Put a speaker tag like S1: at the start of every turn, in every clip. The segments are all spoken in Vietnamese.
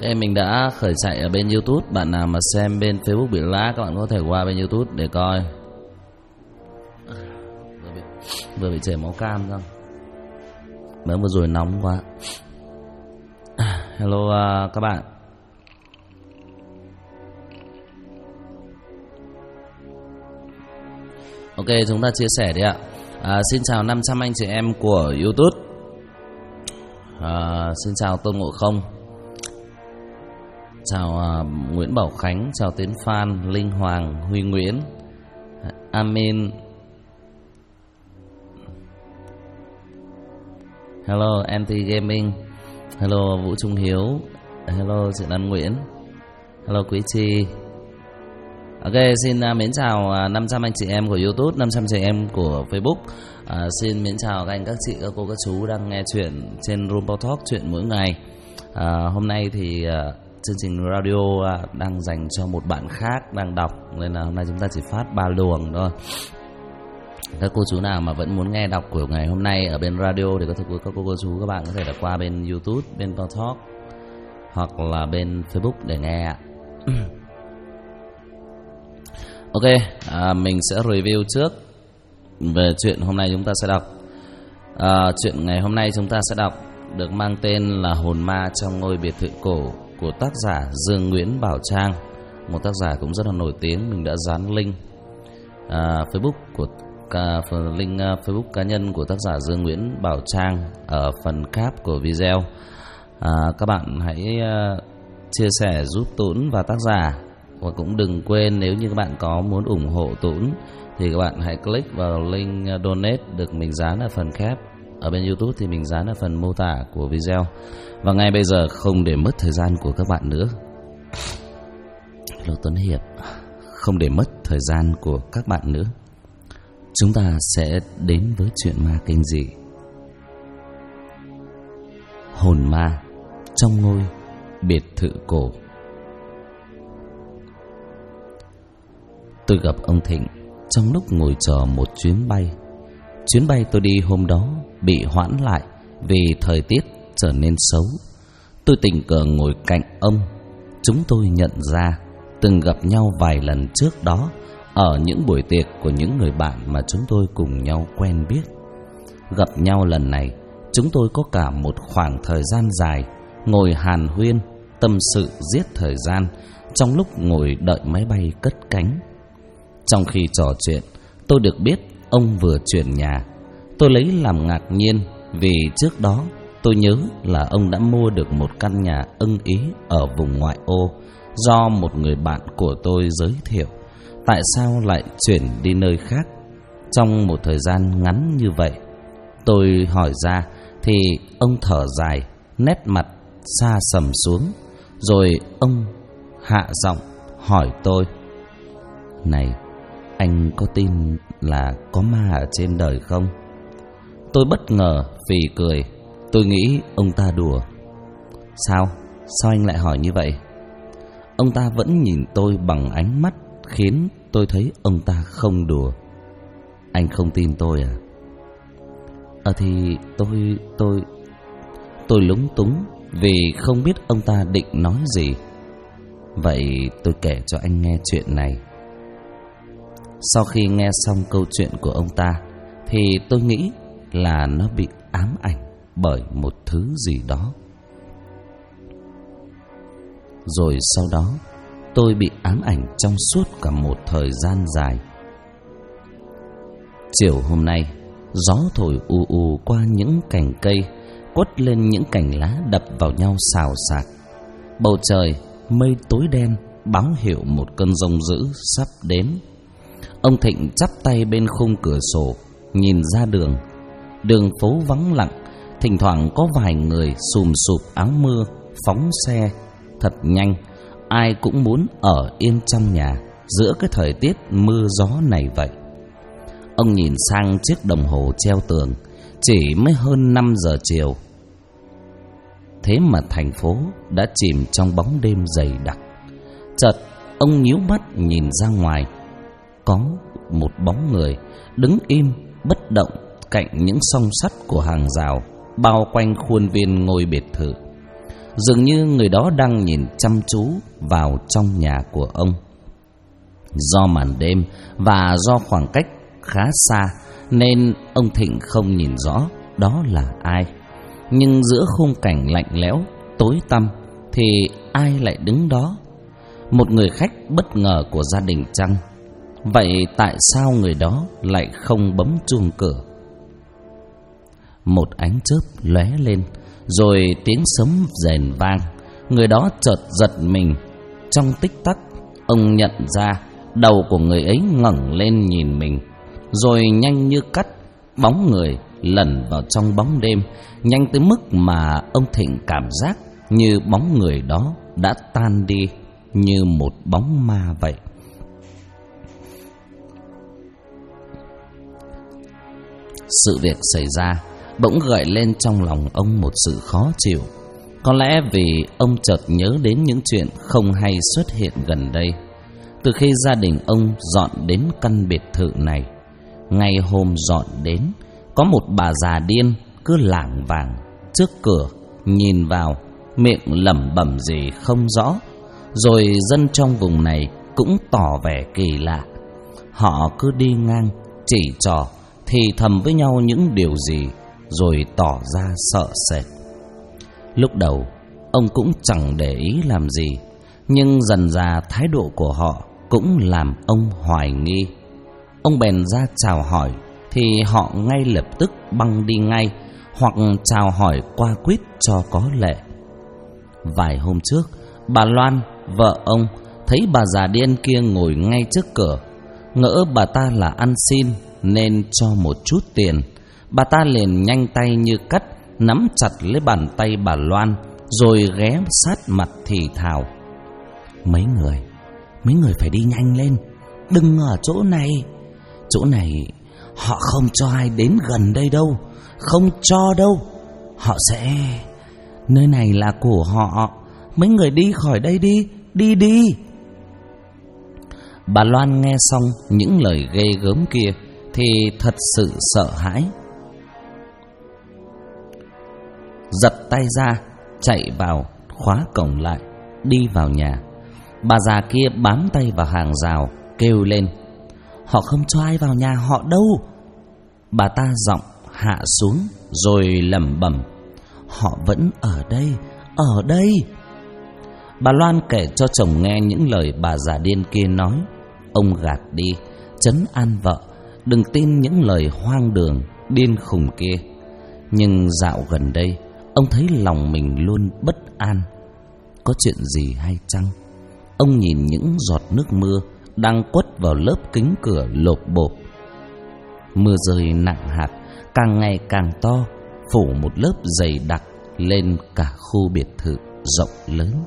S1: Ok, mình đã khởi chạy ở bên YouTube. Bạn nào mà xem bên Facebook bị lag, các bạn có thể qua bên YouTube để coi. Vừa bị chảy máu cam ra. Mới vừa rồi nóng quá. Hello các bạn. Ok, chúng ta chia sẻ đi ạ. Xin chào 500 anh chị em của YouTube. Xin chào Tôn Ngộ Không. Chào Nguyễn Bảo Khánh. Chào Tiến Phan, Linh Hoàng, Huy Nguyễn, Amin. Hello Anti Gaming. Hello Vũ Trung Hiếu. Hello chị Lan Nguyễn. Hello Quý Chi. Ok, xin mến chào 500 anh chị em của YouTube, 500 chị em của Facebook. Xin mến chào các anh, các chị, các cô, các chú đang nghe chuyện trên Rumble Talk, chuyện mỗi ngày. Hôm nay thì chương trình radio đang dành cho một bạn khác đang đọc, nên là hôm nay chúng ta chỉ phát 3 luồng thôi. Các cô chú nào mà vẫn muốn nghe đọc của ngày hôm nay ở bên radio thì các cô chú các bạn có thể là qua bên YouTube, bên Talk hoặc là bên Facebook để nghe ạ. Ok, mình sẽ review trước về chuyện hôm nay chúng ta sẽ đọc. Chuyện ngày hôm nay chúng ta sẽ đọc được mang tên là Hồn Ma trong ngôi biệt thự cổ của tác giả Dương Nguyễn Bảo Trang, một tác giả cũng rất là nổi tiếng. Mình đã dán link Facebook của link Facebook cá nhân của tác giả Dương Nguyễn Bảo Trang ở phần cap của video. Các bạn hãy chia sẻ giúp Tũng và tác giả. Và cũng đừng quên, nếu như các bạn có muốn ủng hộ Tũng thì các bạn hãy click vào link donate được mình dán ở phần cap. Ở bên YouTube thì mình dán ở phần mô tả của video. Và ngay bây giờ, không để mất thời gian của các bạn nữa, Lô Tuấn Hiệp, không để mất thời gian của các bạn nữa, chúng ta sẽ đến với chuyện ma kinh dị. Hồn ma trong ngôi biệt thự cổ. Tôi gặp ông Thịnh trong lúc ngồi chờ một chuyến bay. Chuyến bay tôi đi hôm đó bị hoãn lại vì thời tiết trở nên xấu. Tôi tình cờ ngồi cạnh ông. Chúng tôi nhận ra từng gặp nhau vài lần trước đó ở những buổi tiệc của những người bạn mà chúng tôi cùng nhau quen biết. Gặp nhau lần này, chúng tôi có cả một khoảng thời gian dài ngồi hàn huyên, tâm sự giết thời gian trong lúc ngồi đợi máy bay cất cánh. Trong khi trò chuyện, tôi được biết ông vừa chuyển nhà. Tôi lấy làm ngạc nhiên vì trước đó tôi nhớ là ông đã mua được một căn nhà ưng ý ở vùng ngoại ô do một người bạn của tôi giới thiệu. Tại sao lại chuyển đi nơi khác trong một thời gian ngắn như vậy? Tôi hỏi ra thì ông thở dài, nét mặt xa sầm xuống. Rồi ông hạ giọng hỏi tôi: "Này, anh có tin là có ma ở trên đời không?" Tôi bất ngờ phì cười. Tôi nghĩ ông ta đùa. Sao anh lại hỏi như vậy? Ông ta vẫn nhìn tôi bằng ánh mắt khiến tôi thấy ông ta không đùa. Anh không tin tôi à? Thì tôi lúng túng vì không biết ông ta định nói gì. Vậy tôi kể cho anh nghe chuyện này. Sau khi nghe xong câu chuyện của ông ta thì tôi nghĩ là nó bị ám ảnh bởi một thứ gì đó. Rồi sau đó tôi bị ám ảnh trong suốt cả một thời gian dài. Chiều hôm nay, gió thổi u u qua những cành cây, quất lên những cành lá đập vào nhau xào xạc. Bầu trời mây tối đen báo hiệu một cơn giông dữ sắp đến. Ông Thịnh chắp tay bên khung cửa sổ, nhìn ra đường. Đường phố vắng lặng, thỉnh thoảng có vài người xùm xụp áo mưa phóng xe thật nhanh. Ai cũng muốn ở yên trong nhà giữa cái thời tiết mưa gió này vậy. Ông nhìn sang chiếc đồng hồ treo tường, chỉ mới hơn 5 giờ chiều. Thế mà thành phố đã chìm trong bóng đêm dày đặc. Chợt ông nhíu mắt nhìn ra ngoài. Có một bóng người đứng im bất động cạnh những song sắt của hàng rào bao quanh khuôn viên ngôi biệt thự. Dường như người đó đang nhìn chăm chú vào trong nhà của ông. Do màn đêm và do khoảng cách khá xa nên ông Thịnh không nhìn rõ đó là ai. Nhưng giữa khung cảnh lạnh lẽo, tối tăm thì ai lại đứng đó? Một người khách bất ngờ của gia đình chăng? Vậy tại sao người đó lại không bấm chuông cửa? Một ánh chớp lóe lên, rồi tiếng sấm rền vang. Người đó chợt giật mình. Trong tích tắc, ông nhận ra đầu của người ấy ngẩng lên nhìn mình, rồi nhanh như cắt, bóng người lẩn vào trong bóng đêm, nhanh tới mức mà ông Thịnh cảm giác như bóng người đó đã tan đi như một bóng ma vậy. Sự việc xảy ra bỗng gợi lên trong lòng ông một sự khó chịu. Có lẽ vì ông chợt nhớ đến những chuyện không hay xuất hiện gần đây. Từ khi gia đình ông dọn đến căn biệt thự này, ngay hôm dọn đến, có một bà già điên cứ lảng vảng trước cửa, nhìn vào, miệng lẩm bẩm gì không rõ. Rồi dân trong vùng này cũng tỏ vẻ kỳ lạ. Họ cứ đi ngang, chỉ trò, thì thầm với nhau những điều gì, rồi tỏ ra sợ sệt. Lúc đầu ông cũng chẳng để ý làm gì, nhưng dần dà thái độ của họ cũng làm ông hoài nghi. Ông bèn ra chào hỏi thì họ ngay lập tức băng đi ngay, hoặc chào hỏi qua quýt cho có lệ. Vài hôm trước, bà Loan, vợ ông, thấy bà già điên kia ngồi ngay trước cửa, ngỡ bà ta là ăn xin nên cho một chút tiền. Bà ta liền nhanh tay như cắt, nắm chặt lấy bàn tay bà Loan, rồi ghé sát mặt thì thào: Mấy người phải đi nhanh lên, đừng ở chỗ này. Chỗ này họ không cho ai đến gần đây đâu, không cho đâu. Họ sẽ... Nơi này là của họ. Mấy người đi khỏi đây đi, đi. Bà Loan nghe xong những lời ghê gớm kia thì thật sự sợ hãi, giật tay ra, chạy vào, khóa cổng lại, đi vào nhà. Bà già kia bám tay vào hàng rào, kêu lên: Họ không cho ai vào nhà họ đâu. Bà ta giọng hạ xuống rồi lẩm bẩm: Họ vẫn ở đây. Bà Loan kể cho chồng nghe những lời bà già điên kia nói. Ông gạt đi, trấn an vợ đừng tin những lời hoang đường, điên khùng kia. Nhưng dạo gần đây, ông thấy lòng mình luôn bất an. Có chuyện gì hay chăng? Ông nhìn những giọt nước mưa đang quất vào lớp kính cửa lộp bộp. Mưa rơi nặng hạt, càng ngày càng to, phủ một lớp dày đặc lên cả khu biệt thự rộng lớn.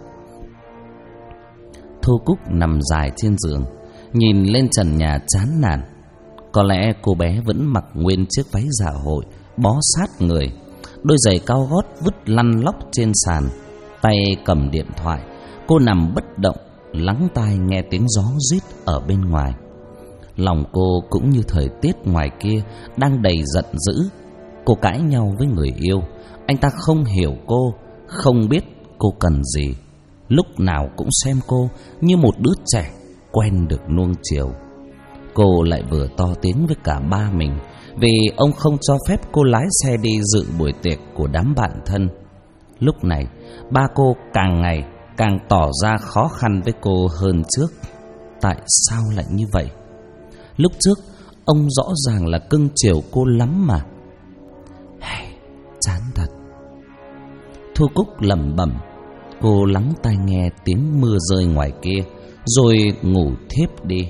S1: Thu Cúc nằm dài trên giường, nhìn lên trần nhà chán nản. Có lẽ cô bé vẫn mặc nguyên chiếc váy dạ hội bó sát người, đôi giày cao gót vứt lăn lóc trên sàn, tay cầm điện thoại. Cô nằm bất động, lắng tai nghe tiếng gió rít ở bên ngoài. Lòng cô cũng như thời tiết ngoài kia đang đầy giận dữ. Cô cãi nhau với người yêu, anh ta không hiểu cô, không biết cô cần gì, lúc nào cũng xem cô như một đứa trẻ quen được nuông chiều. Cô lại vừa to tiếng với cả ba mình, vì ông không cho phép cô lái xe đi dự buổi tiệc của đám bạn thân. Lúc này ba cô càng ngày càng tỏ ra khó khăn với cô hơn trước. Tại sao lại như vậy? Lúc trước ông rõ ràng là cưng chiều cô lắm mà. Chán thật. Thu Cúc lẩm bẩm. Cô lắng tai nghe tiếng mưa rơi ngoài kia, rồi ngủ thiếp đi.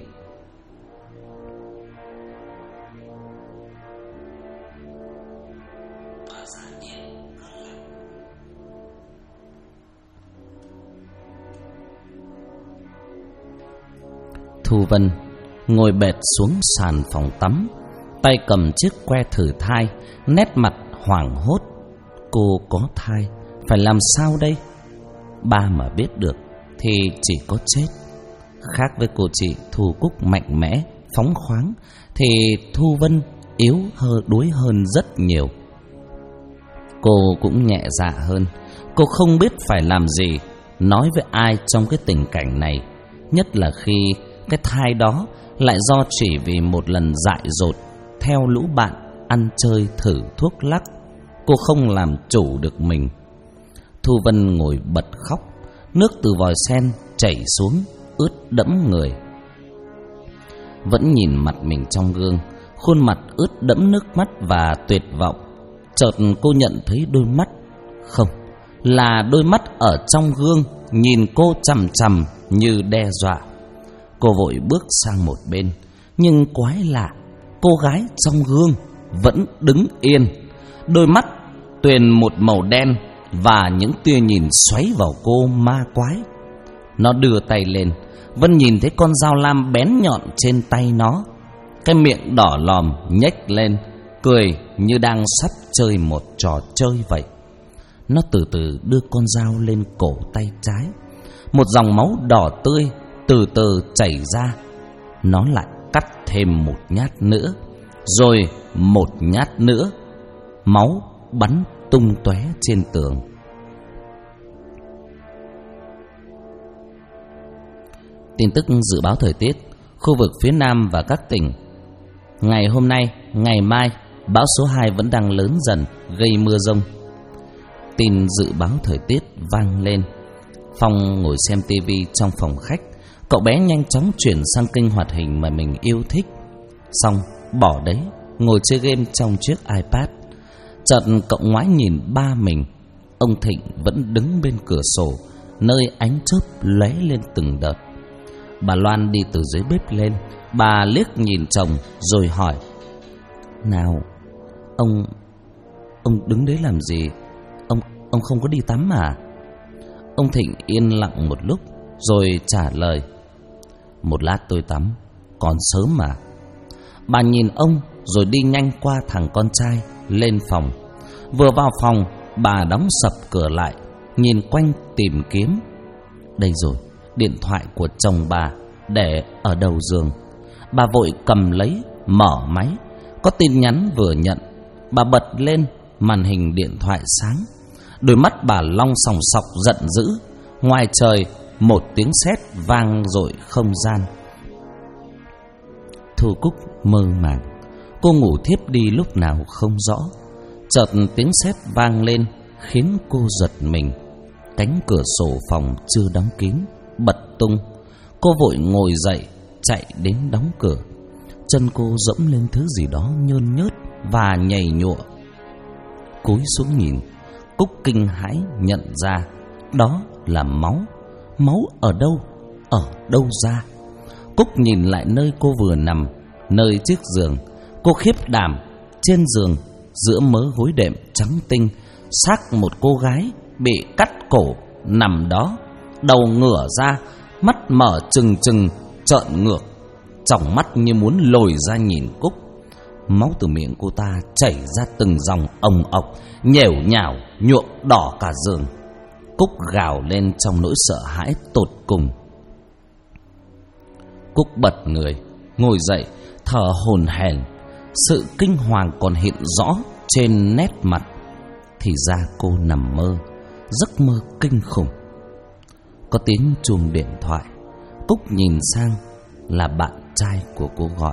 S1: Thu Vân ngồi bệt xuống sàn phòng tắm, tay cầm chiếc que thử thai, nét mặt hoảng hốt. Cô có thai, phải làm sao đây? Ba mà biết được thì chỉ có chết. Khác với cô chị Thu Cúc mạnh mẽ, phóng khoáng, thì Thu Vân yếu đuối hơn rất nhiều. Cô cũng nhẹ dạ hơn. Cô không biết phải làm gì, nói với ai trong cái tình cảnh này, nhất là khi cái thai đó lại do chỉ vì một lần dại dột theo lũ bạn ăn chơi thử thuốc lắc. Cô không làm chủ được mình. Thu Vân ngồi bật khóc. Nước từ vòi sen chảy xuống ướt đẫm người. Vẫn nhìn mặt mình trong gương, khuôn mặt ướt đẫm nước mắt và tuyệt vọng. Chợt cô nhận thấy đôi mắt, không, là đôi mắt ở trong gương nhìn cô chằm chằm như đe dọa. Cô vội bước sang một bên, nhưng quái lạ, cô gái trong gương vẫn đứng yên. Đôi mắt tuyền một màu đen và những tia nhìn xoáy vào cô ma quái. Nó đưa tay lên, Vân nhìn thấy con dao lam bén nhọn trên tay nó. Cái miệng đỏ lòm nhếch lên, cười như đang sắp chơi một trò chơi vậy. Nó từ từ đưa con dao lên cổ tay trái. Một dòng máu đỏ tươi từ từ chảy ra. Nó lại cắt thêm một nhát nữa, rồi một nhát nữa. Máu bắn tung tóe trên tường. Tin tức dự báo thời tiết khu vực phía Nam và các tỉnh. Ngày hôm nay, ngày mai, bão số 2 vẫn đang lớn dần, gây mưa dông. Tin dự báo thời tiết vang lên. Phong ngồi xem tivi trong phòng khách. Cậu bé nhanh chóng chuyển sang kênh hoạt hình mà mình yêu thích. Xong bỏ đấy, ngồi chơi game trong chiếc iPad. Chợt cậu ngoái nhìn ba mình. Ông Thịnh vẫn đứng bên cửa sổ, nơi ánh chớp lóe lên từng đợt. Bà Loan đi từ dưới bếp lên. Bà liếc nhìn chồng rồi hỏi: "Nào, ông đứng đấy làm gì? Ông không có đi tắm à?" Ông Thịnh yên lặng một lúc rồi trả lời: "Một lát tôi tắm, còn sớm mà." Bà nhìn ông rồi đi nhanh qua thằng con trai lên phòng. Vừa vào phòng, bà đóng sập cửa lại, nhìn quanh tìm kiếm. Đây rồi, điện thoại của chồng bà để ở đầu giường. Bà vội cầm lấy, mở máy. Có tin nhắn vừa nhận. Bà bật lên, màn hình điện thoại sáng. Đôi mắt bà long sòng sọc giận dữ. Ngoài trời, một tiếng sét vang dội không gian. Thu Cúc mơ màng. Cô ngủ thiếp đi lúc nào không rõ. Chợt tiếng sét vang lên khiến cô giật mình. Cánh cửa sổ phòng chưa đóng kín bật tung. Cô vội ngồi dậy, chạy đến đóng cửa. Chân cô dẫm lên thứ gì đó nhơn nhớt và nhầy nhụa. Cúi xuống nhìn, Cúc kinh hãi nhận ra đó là máu. Máu ở đâu? Ở đâu ra? Cúc nhìn lại nơi cô vừa nằm, nơi chiếc giường. Cô khiếp đảm. Trên giường, giữa mớ gối đệm trắng tinh, xác một cô gái bị cắt cổ nằm đó, đầu ngửa ra, mắt mở trừng trừng trợn ngược, tròng mắt như muốn lồi ra nhìn Cúc. Máu từ miệng cô ta chảy ra từng dòng ồng ọc, nhểu nhào nhuộm đỏ cả giường. Cúc gào lên trong nỗi sợ hãi tột cùng. Cúc bật người, ngồi dậy, thở hổn hển. Sự kinh hoàng còn hiện rõ trên nét mặt. Thì ra cô nằm mơ, giấc mơ kinh khủng. Có tiếng chuông điện thoại. Cúc nhìn sang, là bạn trai của cô gọi.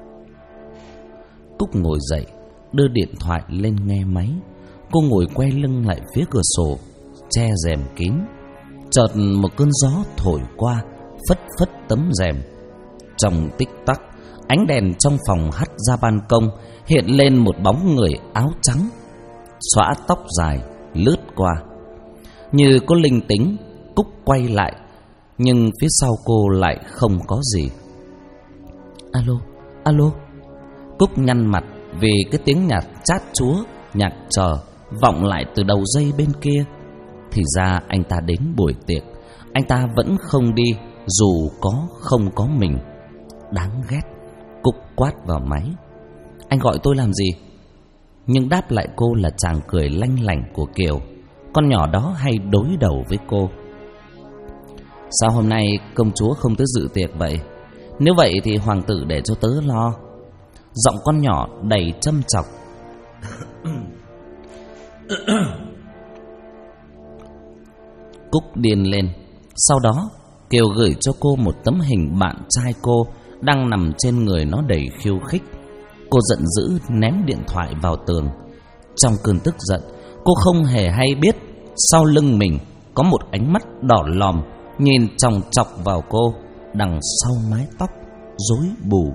S1: Cúc ngồi dậy, đưa điện thoại lên nghe máy. Cô ngồi quay lưng lại phía cửa sổ, che rèm kín. Chợt một cơn gió thổi qua, phất phất tấm rèm. Trong tích tắc, ánh đèn trong phòng hắt ra ban công, hiện lên một bóng người áo trắng, xõa tóc dài, lướt qua. Như có linh tính, Cúc quay lại, nhưng phía sau cô lại không có gì. Alo, alo. Cúc nhăn mặt vì cái tiếng nhạc chát chúa, nhạc chờ vọng lại từ đầu dây bên kia. Thì ra anh ta đến buổi tiệc, anh ta vẫn không đi, dù có không có mình. Đáng ghét. Cúc quát vào máy: "Anh gọi tôi làm gì?" Nhưng đáp lại cô là chàng cười lanh lảnh của Kiều. Con nhỏ đó hay đối đầu với cô. "Sao hôm nay công chúa không tới dự tiệc vậy? Nếu vậy thì hoàng tử để cho tớ lo." Giọng con nhỏ đầy châm chọc. Cúc điên lên. Sau đó Kiều gửi cho cô một tấm hình bạn trai cô đang nằm trên người nó đầy khiêu khích. Cô giận dữ ném điện thoại vào tường. Trong cơn tức giận, cô không hề hay biết sau lưng mình có một ánh mắt đỏ lòm nhìn chòng chọc vào cô đằng sau mái tóc rối bù.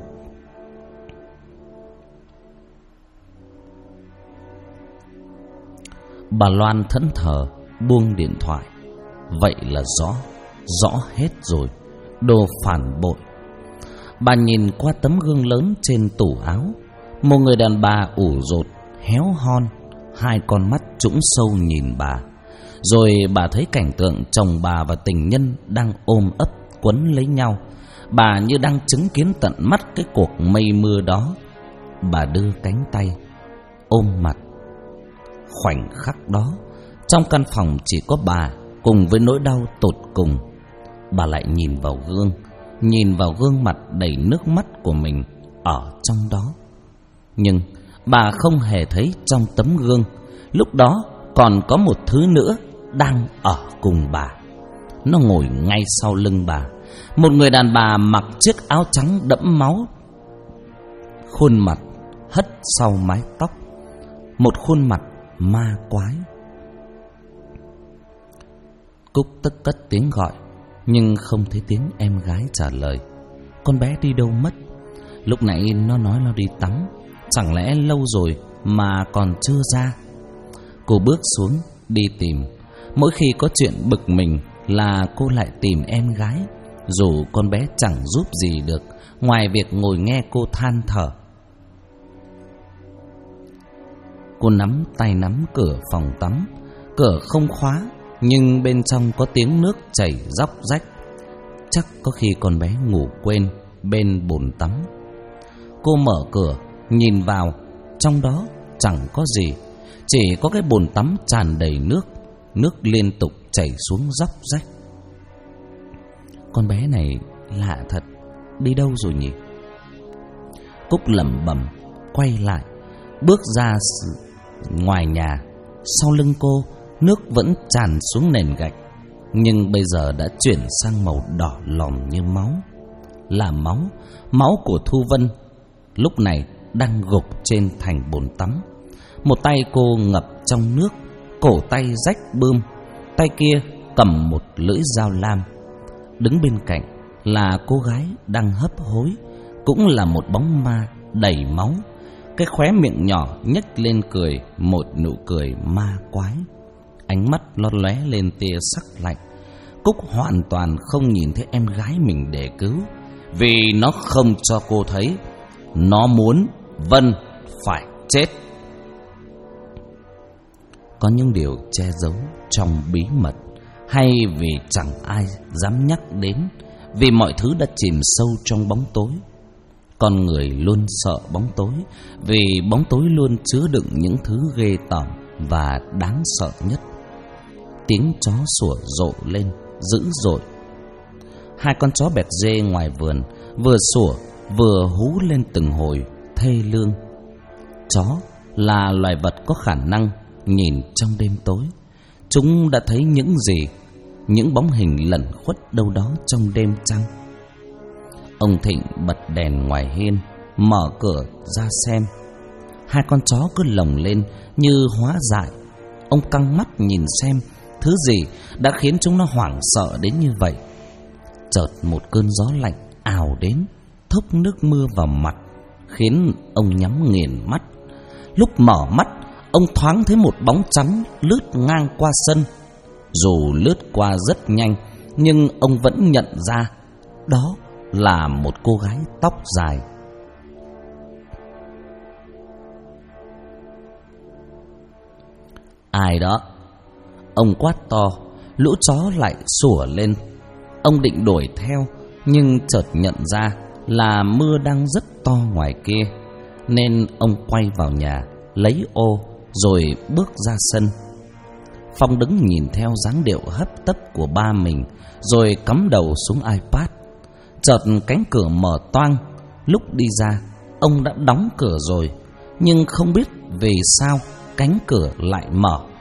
S1: Bà Loan thẫn thờ buông điện thoại. Vậy là rõ hết rồi, đồ phản bội. Bà nhìn qua tấm gương lớn trên tủ áo. Một người đàn bà ủ rột, héo hon, hai con mắt trũng sâu nhìn bà. Rồi bà thấy cảnh tượng chồng bà và tình nhân đang ôm ấp quấn lấy nhau. Bà như đang chứng kiến tận mắt cái cuộc mây mưa đó. Bà đưa cánh tay ôm mặt. Khoảnh khắc đó, trong căn phòng chỉ có bà cùng với nỗi đau tột cùng. Bà lại nhìn vào gương mặt đầy nước mắt của mình ở trong đó. Nhưng bà không hề thấy trong tấm gương lúc đó còn có một thứ nữa đang ở cùng bà. Nó ngồi ngay sau lưng bà, một người đàn bà mặc chiếc áo trắng đẫm máu, khuôn mặt hất sau mái tóc, một khuôn mặt ma quái. Cúc tức cất tiếng gọi, nhưng không thấy tiếng em gái trả lời. Con bé đi đâu mất? Lúc nãy nó nói nó đi tắm, chẳng lẽ lâu rồi mà còn chưa ra? Cô bước xuống đi tìm. Mỗi khi có chuyện bực mình là cô lại tìm em gái, dù con bé chẳng giúp gì được ngoài việc ngồi nghe cô than thở. Cô nắm tay nắm cửa phòng tắm. Cửa không khóa, nhưng bên trong có tiếng nước chảy róc rách. Chắc có khi con bé ngủ quên bên bồn tắm. Cô mở cửa nhìn vào, trong đó chẳng có gì, chỉ có cái bồn tắm tràn đầy nước. Nước liên tục chảy xuống róc rách. Con bé này lạ thật, đi đâu rồi nhỉ? Cúc lẩm bẩm quay lại, bước ra ngoài nhà. Sau lưng cô, nước vẫn tràn xuống nền gạch, nhưng bây giờ đã chuyển sang màu đỏ lòm như máu. Là máu của Thu Vân lúc này đang gục trên thành bồn tắm. Một tay cô ngập trong nước, cổ tay rách bươm, tay kia cầm một lưỡi dao lam. Đứng bên cạnh là cô gái đang hấp hối, cũng là một bóng ma đầy máu. Cái khóe miệng nhỏ nhếch lên cười một nụ cười ma quái. Ánh mắt lóe lóe lên tia sắc lạnh. Cúc hoàn toàn không nhìn thấy em gái mình để cứu, vì nó không cho cô thấy. Nó muốn Vân phải chết. Có những điều che giấu trong bí mật, hay vì chẳng ai dám nhắc đến, vì mọi thứ đã chìm sâu trong bóng tối. Con người luôn sợ bóng tối, vì bóng tối luôn chứa đựng những thứ ghê tởm và đáng sợ nhất. Tiếng chó sủa rộ lên dữ dội. Hai con chó bẹt dê ngoài vườn vừa sủa vừa hú lên từng hồi thê lương. Chó là loài vật có khả năng nhìn trong đêm tối. Chúng đã thấy những gì? Những bóng hình lẩn khuất đâu đó trong đêm trăng. Ông Thịnh bật đèn ngoài hiên, mở cửa ra xem. Hai con chó cứ lồng lên như hóa dại. Ông căng mắt nhìn xem thứ gì đã khiến chúng nó hoảng sợ đến như vậy. Chợt một cơn gió lạnh ào đến, thốc nước mưa vào mặt, khiến ông nhắm nghiền mắt. Lúc mở mắt, ông thoáng thấy một bóng trắng lướt ngang qua sân. Dù lướt qua rất nhanh, nhưng ông vẫn nhận ra đó là một cô gái tóc dài. Ai đó? Ông quát to, lũ chó lại sủa lên. Ông định đuổi theo, nhưng chợt nhận ra là mưa đang rất to ngoài kia, nên ông quay vào nhà lấy ô rồi bước ra sân. Phong đứng nhìn theo dáng điệu hấp tấp của ba mình, rồi cắm đầu xuống iPad. Chợt cánh cửa mở toang. Lúc đi ra, ông đã đóng cửa rồi, nhưng không biết vì sao cánh cửa lại mở.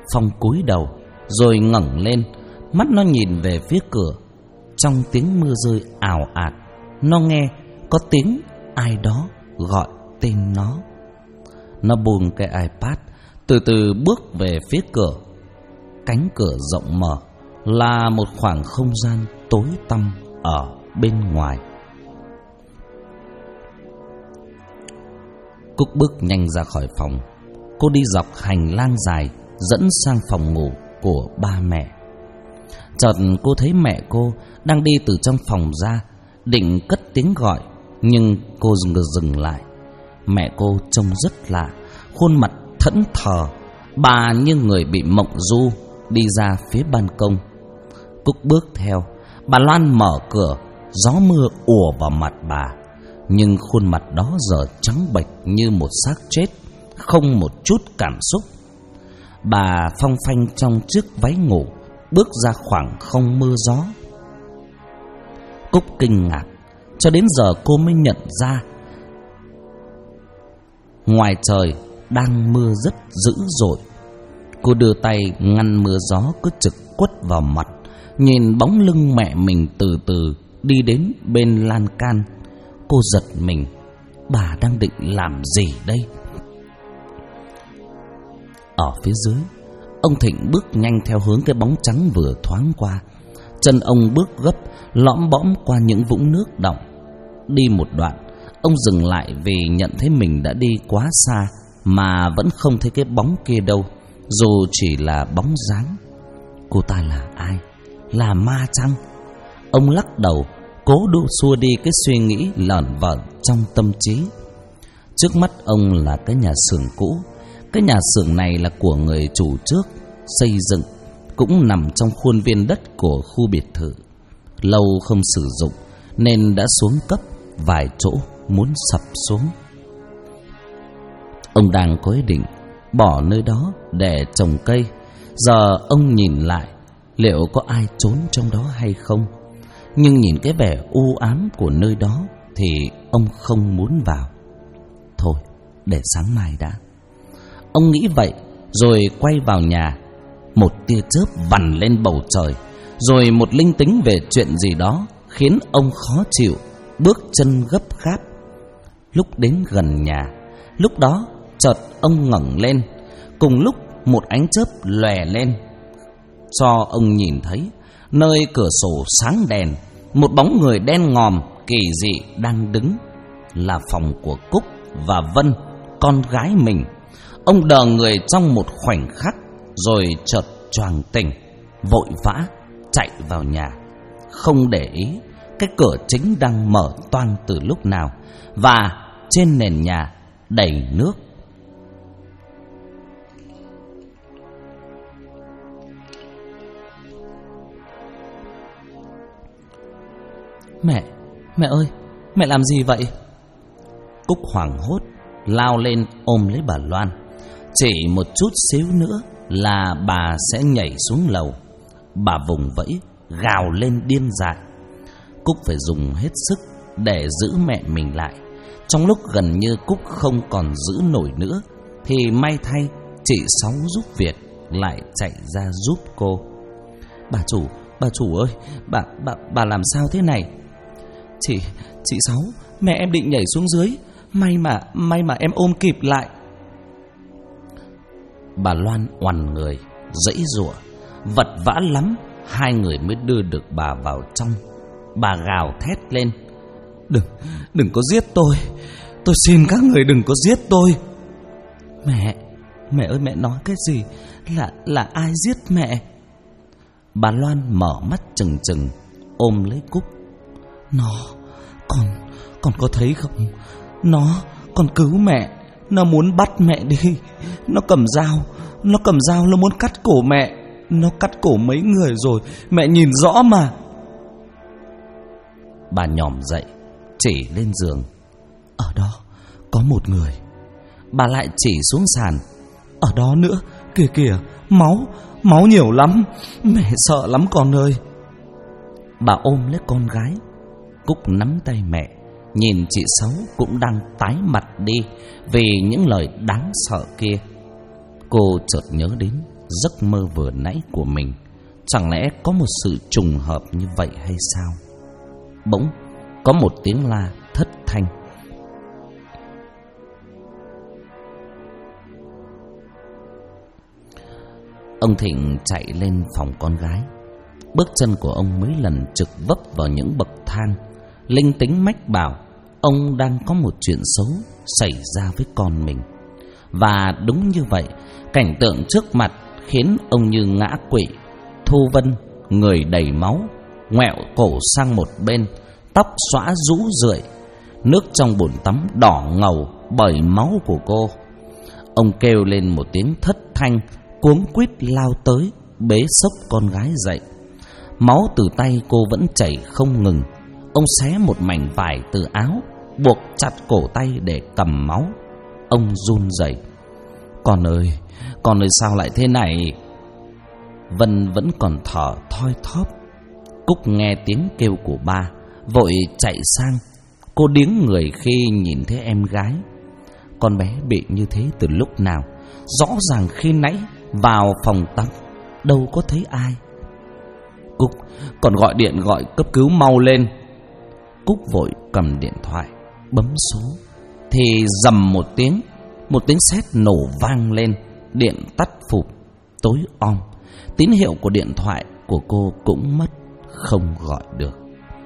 S1: Phong cúi đầu rồi ngẩng lên, mắt nó nhìn về phía cửa. Trong tiếng mưa rơi ào ạt, nó nghe có tiếng ai đó gọi tên nó. Nó buông cái iPad, từ từ bước về phía cửa. Cánh cửa rộng mở là một khoảng không gian tối tăm ở bên ngoài. Cúc bước nhanh ra khỏi phòng. Cô đi dọc hành lang dài dẫn sang phòng ngủ của ba mẹ. Chợt cô thấy mẹ cô đang đi từ trong phòng ra, định cất tiếng gọi, nhưng cô dừng lại. Mẹ cô trông rất lạ, khuôn mặt thẫn thờ, bà như người bị mộng du, đi ra phía ban công. Cúc bước theo. Bà Loan mở cửa, gió mưa ùa vào mặt bà, nhưng khuôn mặt đó giờ trắng bệch như một xác chết, không một chút cảm xúc. Bà phong phanh trong chiếc váy ngủ, bước ra khoảng không mưa gió. Cúc kinh ngạc, cho đến giờ cô mới nhận ra ngoài trời đang mưa rất dữ dội. Cô đưa tay ngăn mưa gió cứ trực quất vào mặt, nhìn bóng lưng mẹ mình từ từ đi đến bên lan can. Cô giật mình, bà đang định làm gì đây? Ở phía dưới, ông Thịnh bước nhanh theo hướng cái bóng trắng vừa thoáng qua. Chân ông bước gấp, lõm bõm qua những vũng nước đọng. Đi một đoạn, ông dừng lại vì nhận thấy mình đã đi quá xa mà vẫn không thấy cái bóng kia đâu, dù chỉ là bóng dáng. Cô ta là ai? Là ma chăng? Ông lắc đầu, cố đu xua đi cái suy nghĩ lởn vởn trong tâm trí. Trước mắt ông là cái nhà xưởng cũ. Cái nhà xưởng này là của người chủ trước xây dựng, cũng nằm trong khuôn viên đất của khu biệt thự. Lâu không sử dụng nên đã xuống cấp, vài chỗ muốn sập xuống. Ông đang có ý định bỏ nơi đó để trồng cây. Giờ ông nhìn lại, liệu có ai trốn trong đó hay không? Nhưng nhìn cái vẻ u ám của nơi đó thì ông không muốn vào. Thôi, để sáng mai đã. Ông nghĩ vậy rồi quay vào nhà. Một tia chớp vằn lên bầu trời, rồi một linh tính về chuyện gì đó khiến ông khó chịu, bước chân gấp gáp. Lúc đến gần nhà, lúc đó chợt ông ngẩng lên. Cùng lúc một ánh chớp lòe lên, cho ông nhìn thấy nơi cửa sổ sáng đèn, một bóng người đen ngòm kỳ dị đang đứng. Là phòng của Cúc và Vân, con gái mình. Ông đờ người trong một khoảnh khắc, rồi chợt choàng tỉnh, vội vã chạy vào nhà, không để ý cái cửa chính đang mở toang từ lúc nào, và trên nền nhà đầy nước. Mẹ ơi, mẹ làm gì vậy? Cúc hoảng hốt lao lên ôm lấy bà Loan. Chỉ một chút xíu nữa là bà sẽ nhảy xuống lầu. Bà vùng vẫy, gào lên điên dại. Cúc phải dùng hết sức để giữ mẹ mình lại. Trong lúc gần như Cúc không còn giữ nổi nữa, thì may thay chị Sáu giúp việc lại chạy ra giúp cô. Bà chủ ơi, bà làm sao thế này? Chị Sáu, mẹ em định nhảy xuống dưới, may mà em ôm kịp lại. Bà Loan oằn người, giãy giụa, vật vã lắm, hai người mới đưa được bà vào trong. Bà gào thét lên: Đừng có giết tôi xin các người đừng có giết tôi. Mẹ ơi, mẹ nói cái gì? Là ai giết mẹ? Bà Loan mở mắt trừng trừng, ôm lấy Cúc. Con có thấy không? Nó còn cứu mẹ. Nó muốn bắt mẹ đi. Nó cầm dao nó muốn cắt cổ mẹ. Nó cắt cổ mấy người rồi, mẹ nhìn rõ mà. Bà nhòm dậy, chỉ lên giường. Ở đó có một người. Bà lại chỉ xuống sàn. Ở đó nữa, kìa, máu nhiều lắm. Mẹ sợ lắm con ơi. Bà ôm lấy con gái. Cúc nắm tay mẹ, nhìn chị Sáu cũng đang tái mặt đi vì những lời đáng sợ kia. Cô chợt nhớ đến giấc mơ vừa nãy của mình. Chẳng lẽ có một sự trùng hợp như vậy hay sao? Bỗng có một tiếng la thất thanh. Ông Thịnh chạy lên phòng con gái. Bước chân của ông mấy lần trực vấp vào những bậc thang. Linh tính mách bảo ông đang có một chuyện xấu xảy ra với con mình. Và đúng như vậy, cảnh tượng trước mặt khiến ông như ngã quỵ. Thu Vân, người đầy máu, ngoẹo cổ sang một bên, tóc xõa rũ rượi, nước trong bồn tắm đỏ ngầu bởi máu của cô. Ông kêu lên một tiếng thất thanh, cuống quýt lao tới, bế xốc con gái dậy. Máu từ tay cô vẫn chảy không ngừng. Ông xé một mảnh vải từ áo, buộc chặt cổ tay để cầm máu. Ông run rẩy. Con ơi sao lại thế này? Vân vẫn còn thở thoi thóp. Cúc nghe tiếng kêu của ba, vội chạy sang. Cô điếng người khi nhìn thấy em gái. Con bé bị như thế từ lúc nào? Rõ ràng khi nãy vào phòng tắm đâu có thấy ai. Cúc, còn gọi điện gọi cấp cứu mau lên. Cúc vội cầm điện thoại bấm số. Thì rầm một tiếng sét nổ vang lên. Điện tắt phụp, tối om. Tín hiệu của điện thoại của cô cũng mất, không gọi được.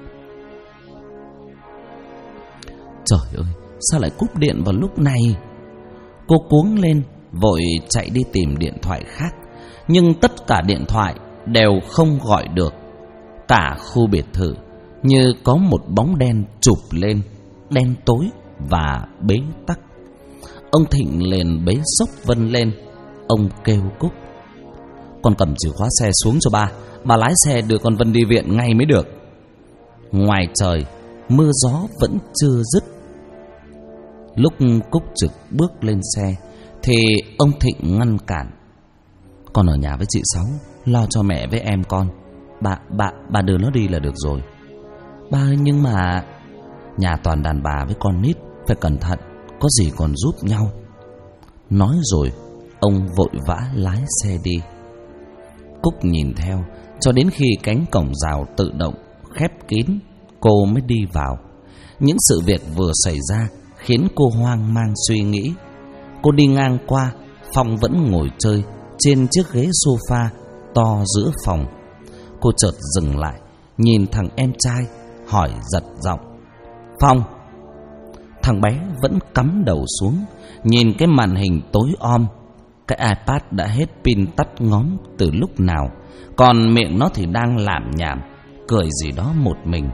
S1: Trời ơi, sao lại cúp điện vào lúc này? Cô cuống lên, vội chạy đi tìm điện thoại khác. Nhưng tất cả điện thoại đều không gọi được. Cả khu biệt thự như có một bóng đen chụp lên, đen tối và bế tắc. Ông Thịnh liền bế xốc Vân lên. Ông kêu Cúc: Con cầm chìa khóa xe xuống cho bà lái xe đưa con Vân đi viện ngay mới được. Ngoài trời mưa gió vẫn chưa dứt. Lúc Cúc Trực bước lên xe thì ông Thịnh ngăn cản: Con ở nhà với chị Sáu, lo cho mẹ với em con. Bà đưa nó đi là được rồi. Ba ơi, nhưng mà nhà toàn đàn bà với con nít, phải cẩn thận, có gì còn giúp nhau. Nói rồi ông vội vã lái xe đi. Cúc nhìn theo cho đến khi cánh cổng rào tự động khép kín, cô mới đi vào. Những sự việc vừa xảy ra khiến cô hoang mang suy nghĩ. Cô đi ngang qua, Phong vẫn ngồi chơi trên chiếc ghế sofa to giữa phòng. Cô chợt dừng lại, nhìn thằng em trai, hỏi giật giọng: Phong. Thằng bé vẫn cắm đầu xuống, nhìn cái màn hình tối om. Cái iPad đã hết pin tắt ngóm từ lúc nào, còn miệng nó thì đang lảm nhảm, cười gì đó một mình.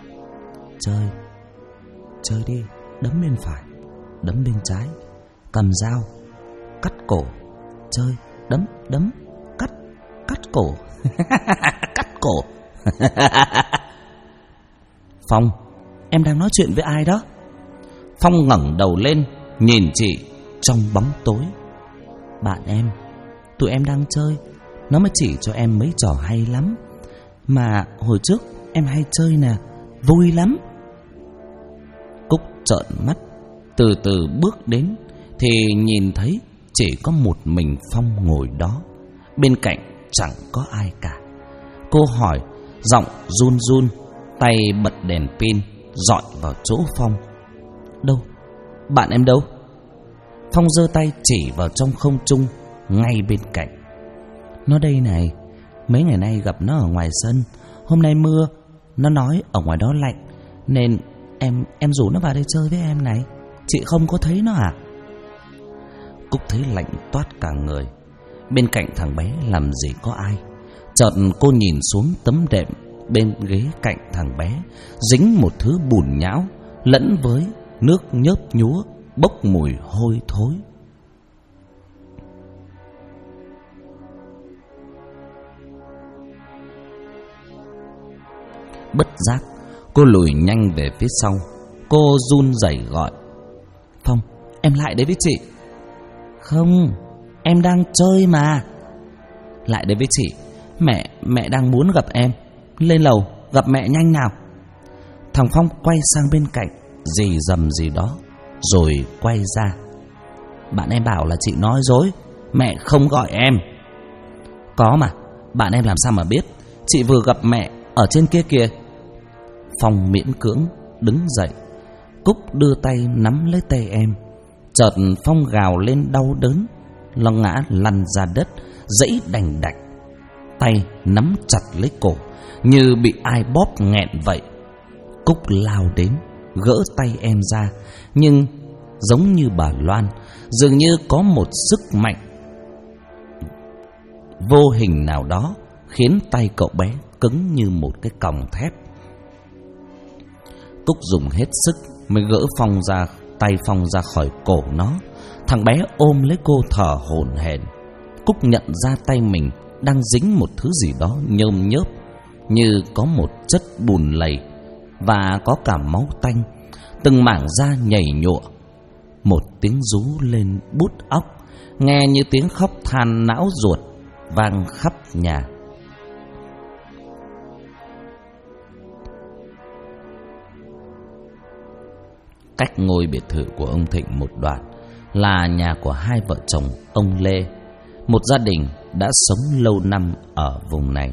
S1: Chơi đi, đấm bên phải, đấm bên trái, cầm dao, cắt cổ, chơi, đấm, cắt cổ. Cắt cổ. Phong, em đang nói chuyện với ai đó? Phong ngẩng đầu lên, nhìn chị trong bóng tối. Bạn em, tụi em đang chơi, nó mới chỉ cho em mấy trò hay lắm. Mà hồi trước em hay chơi nè, vui lắm. Cúc trợn mắt, từ từ bước đến thì nhìn thấy chỉ có một mình Phong ngồi đó. Bên cạnh chẳng có ai cả. Cô hỏi, giọng run run, tay bật đèn pin dọi vào chỗ Phong. Đâu? Bạn em đâu? Phong giơ tay chỉ vào trong không trung ngay bên cạnh. Nó đây này, mấy ngày nay gặp nó ở ngoài sân. Hôm nay mưa, nó nói ở ngoài đó lạnh, nên em rủ nó vào đây chơi với em này. Chị không có thấy nó à? Cúc thấy lạnh toát cả người. Bên cạnh thằng bé làm gì có ai. Chợt cô nhìn xuống tấm đệm bên ghế cạnh thằng bé, dính một thứ bùn nhão lẫn với nước nhớp nhúa bốc mùi hôi thối. Bất giác cô lùi nhanh về phía sau. Cô run rẩy gọi: Phong, em lại đấy với chị. Không, em đang chơi mà. Lại đấy với chị, mẹ đang muốn gặp em. Lên lầu gặp mẹ nhanh nào. Thằng Phong quay sang bên cạnh, rì rầm gì đó, rồi quay ra. Bạn em bảo là chị nói dối, mẹ không gọi em. Có mà, bạn em làm sao mà biết? Chị vừa gặp mẹ ở trên kia kìa. Phong miễn cưỡng đứng dậy. Cúc đưa tay nắm lấy tay em. Chợt Phong gào lên đau đớn, nó ngã lăn ra đất, giãy đành đạch. Tay nắm chặt lấy cổ như bị ai bóp nghẹn vậy. Cúc lao đến gỡ tay em ra, nhưng giống như bà Loan, dường như có một sức mạnh vô hình nào đó khiến tay cậu bé cứng như một cái còng thép. Cúc dùng hết sức mới gỡ tay Phong ra khỏi cổ nó. Thằng bé ôm lấy cô thở hổn hển. Cúc nhận ra tay mình đang dính một thứ gì đó nhôm nhớp, như có một chất bùn lầy và có cả máu tanh. Từng mảng da nhảy nhụa. Một tiếng rú lên bút óc, nghe như tiếng khóc than não ruột, vang khắp nhà. Cách ngôi biệt thự của ông Thịnh một đoạn là nhà của hai vợ chồng ông Lê, một gia đình đã sống lâu năm ở vùng này.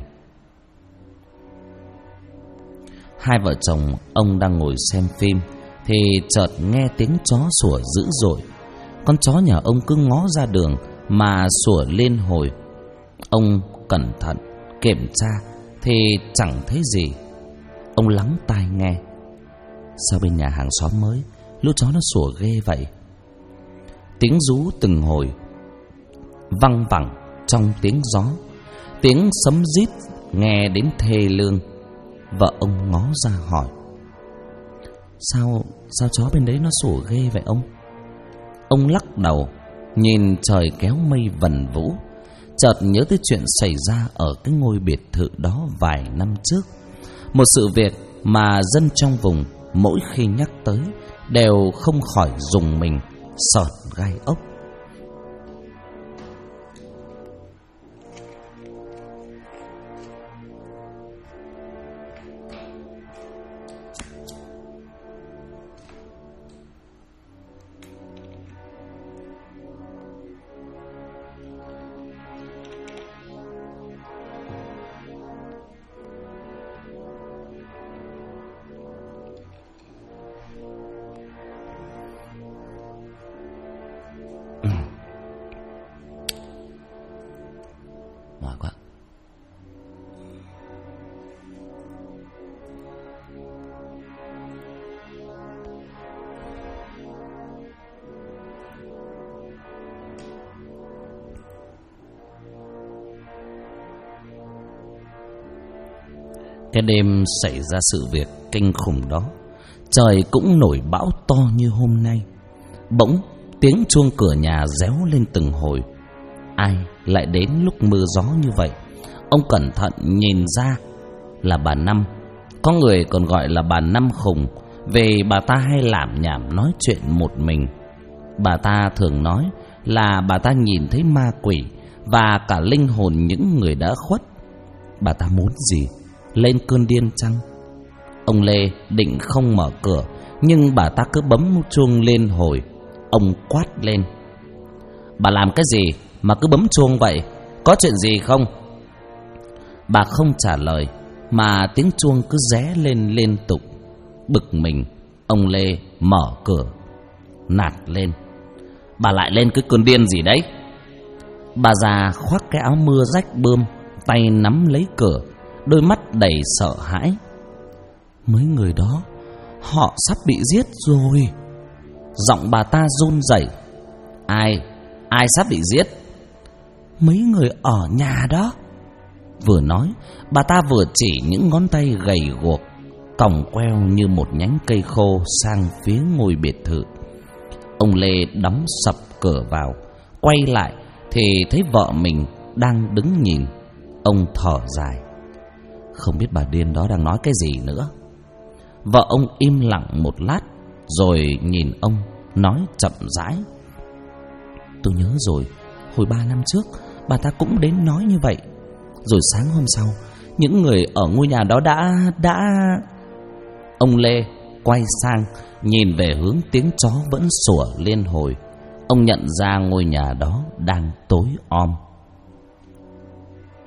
S1: Hai vợ chồng ông đang ngồi xem phim thì chợt nghe tiếng chó sủa dữ dội. Con chó nhà ông cứ ngó ra đường mà sủa liên hồi. Ông cẩn thận kiểm tra thì chẳng thấy gì. Ông lắng tai nghe. Sao bên nhà hàng xóm mới lũ chó nó sủa ghê vậy? Tiếng rú từng hồi văng vẳng trong tiếng gió. Tiếng sấm rít nghe đến thê lương. Vợ ông ngó ra hỏi: Sao chó bên đấy nó sủa ghê vậy ông? Ông lắc đầu, nhìn trời kéo mây vần vũ. Chợt nhớ tới chuyện xảy ra ở cái ngôi biệt thự đó vài năm trước. Một sự việc mà dân trong vùng mỗi khi nhắc tới đều không khỏi rùng mình, sởn gai ốc. Mỏi quá. Cái đêm xảy ra sự việc kinh khủng đó, trời cũng nổi bão to như hôm nay. Bỗng tiếng chuông cửa nhà réo lên từng hồi. Ai lại đến lúc mưa gió như vậy? Ông cẩn thận nhìn ra là bà Năm. Có người còn gọi là bà Năm khùng, vì bà ta hay lảm nhảm nói chuyện một mình. Bà ta thường nói là bà ta nhìn thấy ma quỷ và cả linh hồn những người đã khuất. Bà ta muốn gì? Lên cơn điên chăng? Ông Lê định không mở cửa, nhưng bà ta cứ bấm chuông liên hồi. Ông quát lên: Bà làm cái gì mà cứ bấm chuông vậy? Có chuyện gì không? Bà không trả lời, mà tiếng chuông cứ ré lên liên tục. Bực mình, ông Lê mở cửa, nạt lên: Bà lại lên cái cơn điên gì đấy? Bà già khoác cái áo mưa rách bươm, tay nắm lấy cửa, đôi mắt đầy sợ hãi. Mấy người đó, họ sắp bị giết rồi. Giọng bà ta run rẩy. Ai sắp bị giết? Mấy người ở nhà đó. Vừa nói, bà ta vừa chỉ những ngón tay gầy guộc, còng queo như một nhánh cây khô sang phía ngôi biệt thự. Ông Lê đóng sập cửa vào, quay lại thì thấy vợ mình đang đứng nhìn. Ông thở dài. Không biết bà điên đó đang nói cái gì nữa. Vợ ông im lặng một lát, rồi nhìn ông nói chậm rãi: Tôi nhớ rồi, hồi 3 năm trước bà ta cũng đến nói như vậy. Rồi sáng hôm sau, những người ở ngôi nhà đó đã... Ông Lê quay sang nhìn về hướng tiếng chó vẫn sủa liên hồi. Ông nhận ra ngôi nhà đó đang tối om.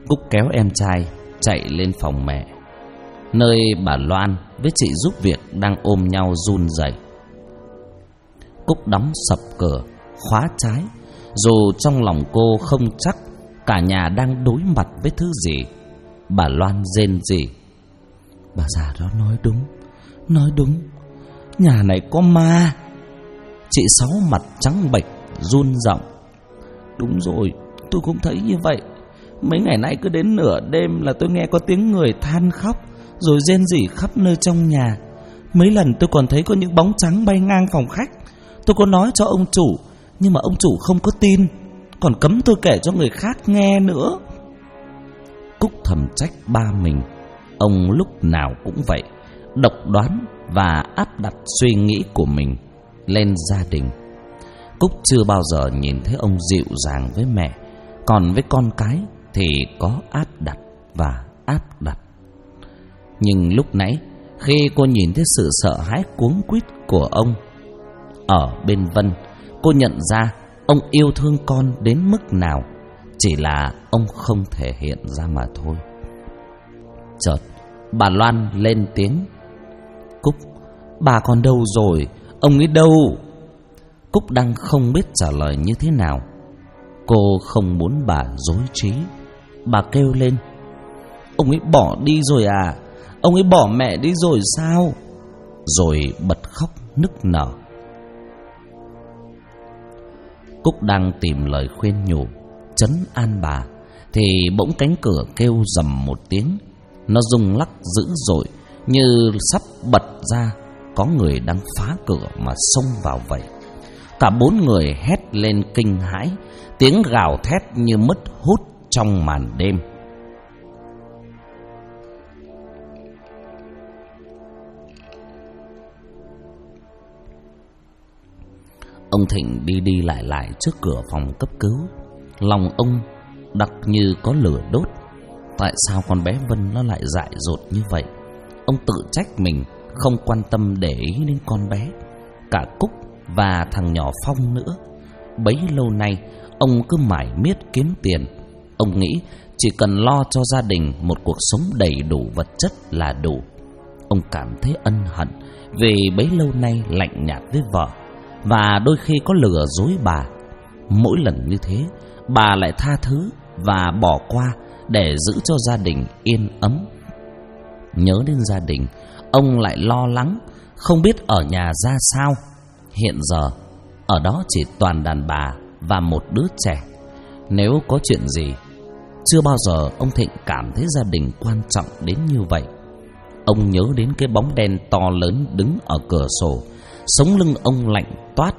S1: Cúc kéo em trai chạy lên phòng mẹ, nơi bà Loan với chị giúp việc đang ôm nhau run rẩy. Cúc đóng sập cửa, khóa trái, dù trong lòng cô không chắc cả nhà đang đối mặt với thứ gì. Bà Loan rên rỉ: "Bà già đó nói đúng, nhà này có ma." Chị Sáu mặt trắng bệch run giọng: "Đúng rồi, tôi cũng thấy như vậy. Mấy ngày nay cứ đến nửa đêm là tôi nghe có tiếng người than khóc rồi rên rỉ khắp nơi trong nhà. Mấy lần tôi còn thấy có những bóng trắng bay ngang phòng khách. Tôi có nói cho ông chủ, nhưng mà ông chủ không có tin, còn cấm tôi kể cho người khác nghe nữa." Cúc thầm trách ba mình. Ông lúc nào cũng vậy, độc đoán và áp đặt suy nghĩ của mình lên gia đình. Cúc chưa bao giờ nhìn thấy ông dịu dàng với mẹ, còn với con cái thì có áp đặt và áp đặt. Nhưng lúc nãy, khi cô nhìn thấy sự sợ hãi cuống quýt của ông ở bên Vân, cô nhận ra ông yêu thương con đến mức nào, chỉ là ông không thể hiện ra mà thôi. Chợt bà Loan lên tiếng: "Cúc, bà con đâu rồi? Ông ấy đâu?" Cúc đang không biết trả lời như thế nào. Cô không muốn bà dối trí. Bà kêu lên: "Ông ấy bỏ đi rồi à? Ông ấy bỏ mẹ đi rồi sao?" Rồi bật khóc nức nở. Cúc đang tìm lời khuyên nhủ, trấn an bà, thì bỗng cánh cửa kêu rầm một tiếng. Nó rung lắc dữ dội, như sắp bật ra có người đang phá cửa mà xông vào vậy. Cả bốn người hét lên kinh hãi, tiếng gào thét như mất hút trong màn đêm. Ông Thịnh đi lại trước cửa phòng cấp cứu. Lòng ông đặc như có lửa đốt. Tại sao con bé Vân nó lại dại dột như vậy? Ông tự trách mình không quan tâm để ý đến con bé, cả Cúc và thằng nhỏ Phong nữa. Bấy lâu nay ông cứ mải miết kiếm tiền. Ông nghĩ chỉ cần lo cho gia đình một cuộc sống đầy đủ vật chất là đủ. Ông cảm thấy ân hận vì bấy lâu nay lạnh nhạt với vợ, và đôi khi có lừa dối bà. Mỗi lần như thế, bà lại tha thứ và bỏ qua để giữ cho gia đình yên ấm. Nhớ đến gia đình, ông lại lo lắng, không biết ở nhà ra sao. Hiện giờ, ở đó chỉ toàn đàn bà và một đứa trẻ. Nếu có chuyện gì, chưa bao giờ ông Thịnh cảm thấy gia đình quan trọng đến như vậy. Ông nhớ đến cái bóng đen to lớn đứng ở cửa sổ, sống lưng ông lạnh toát.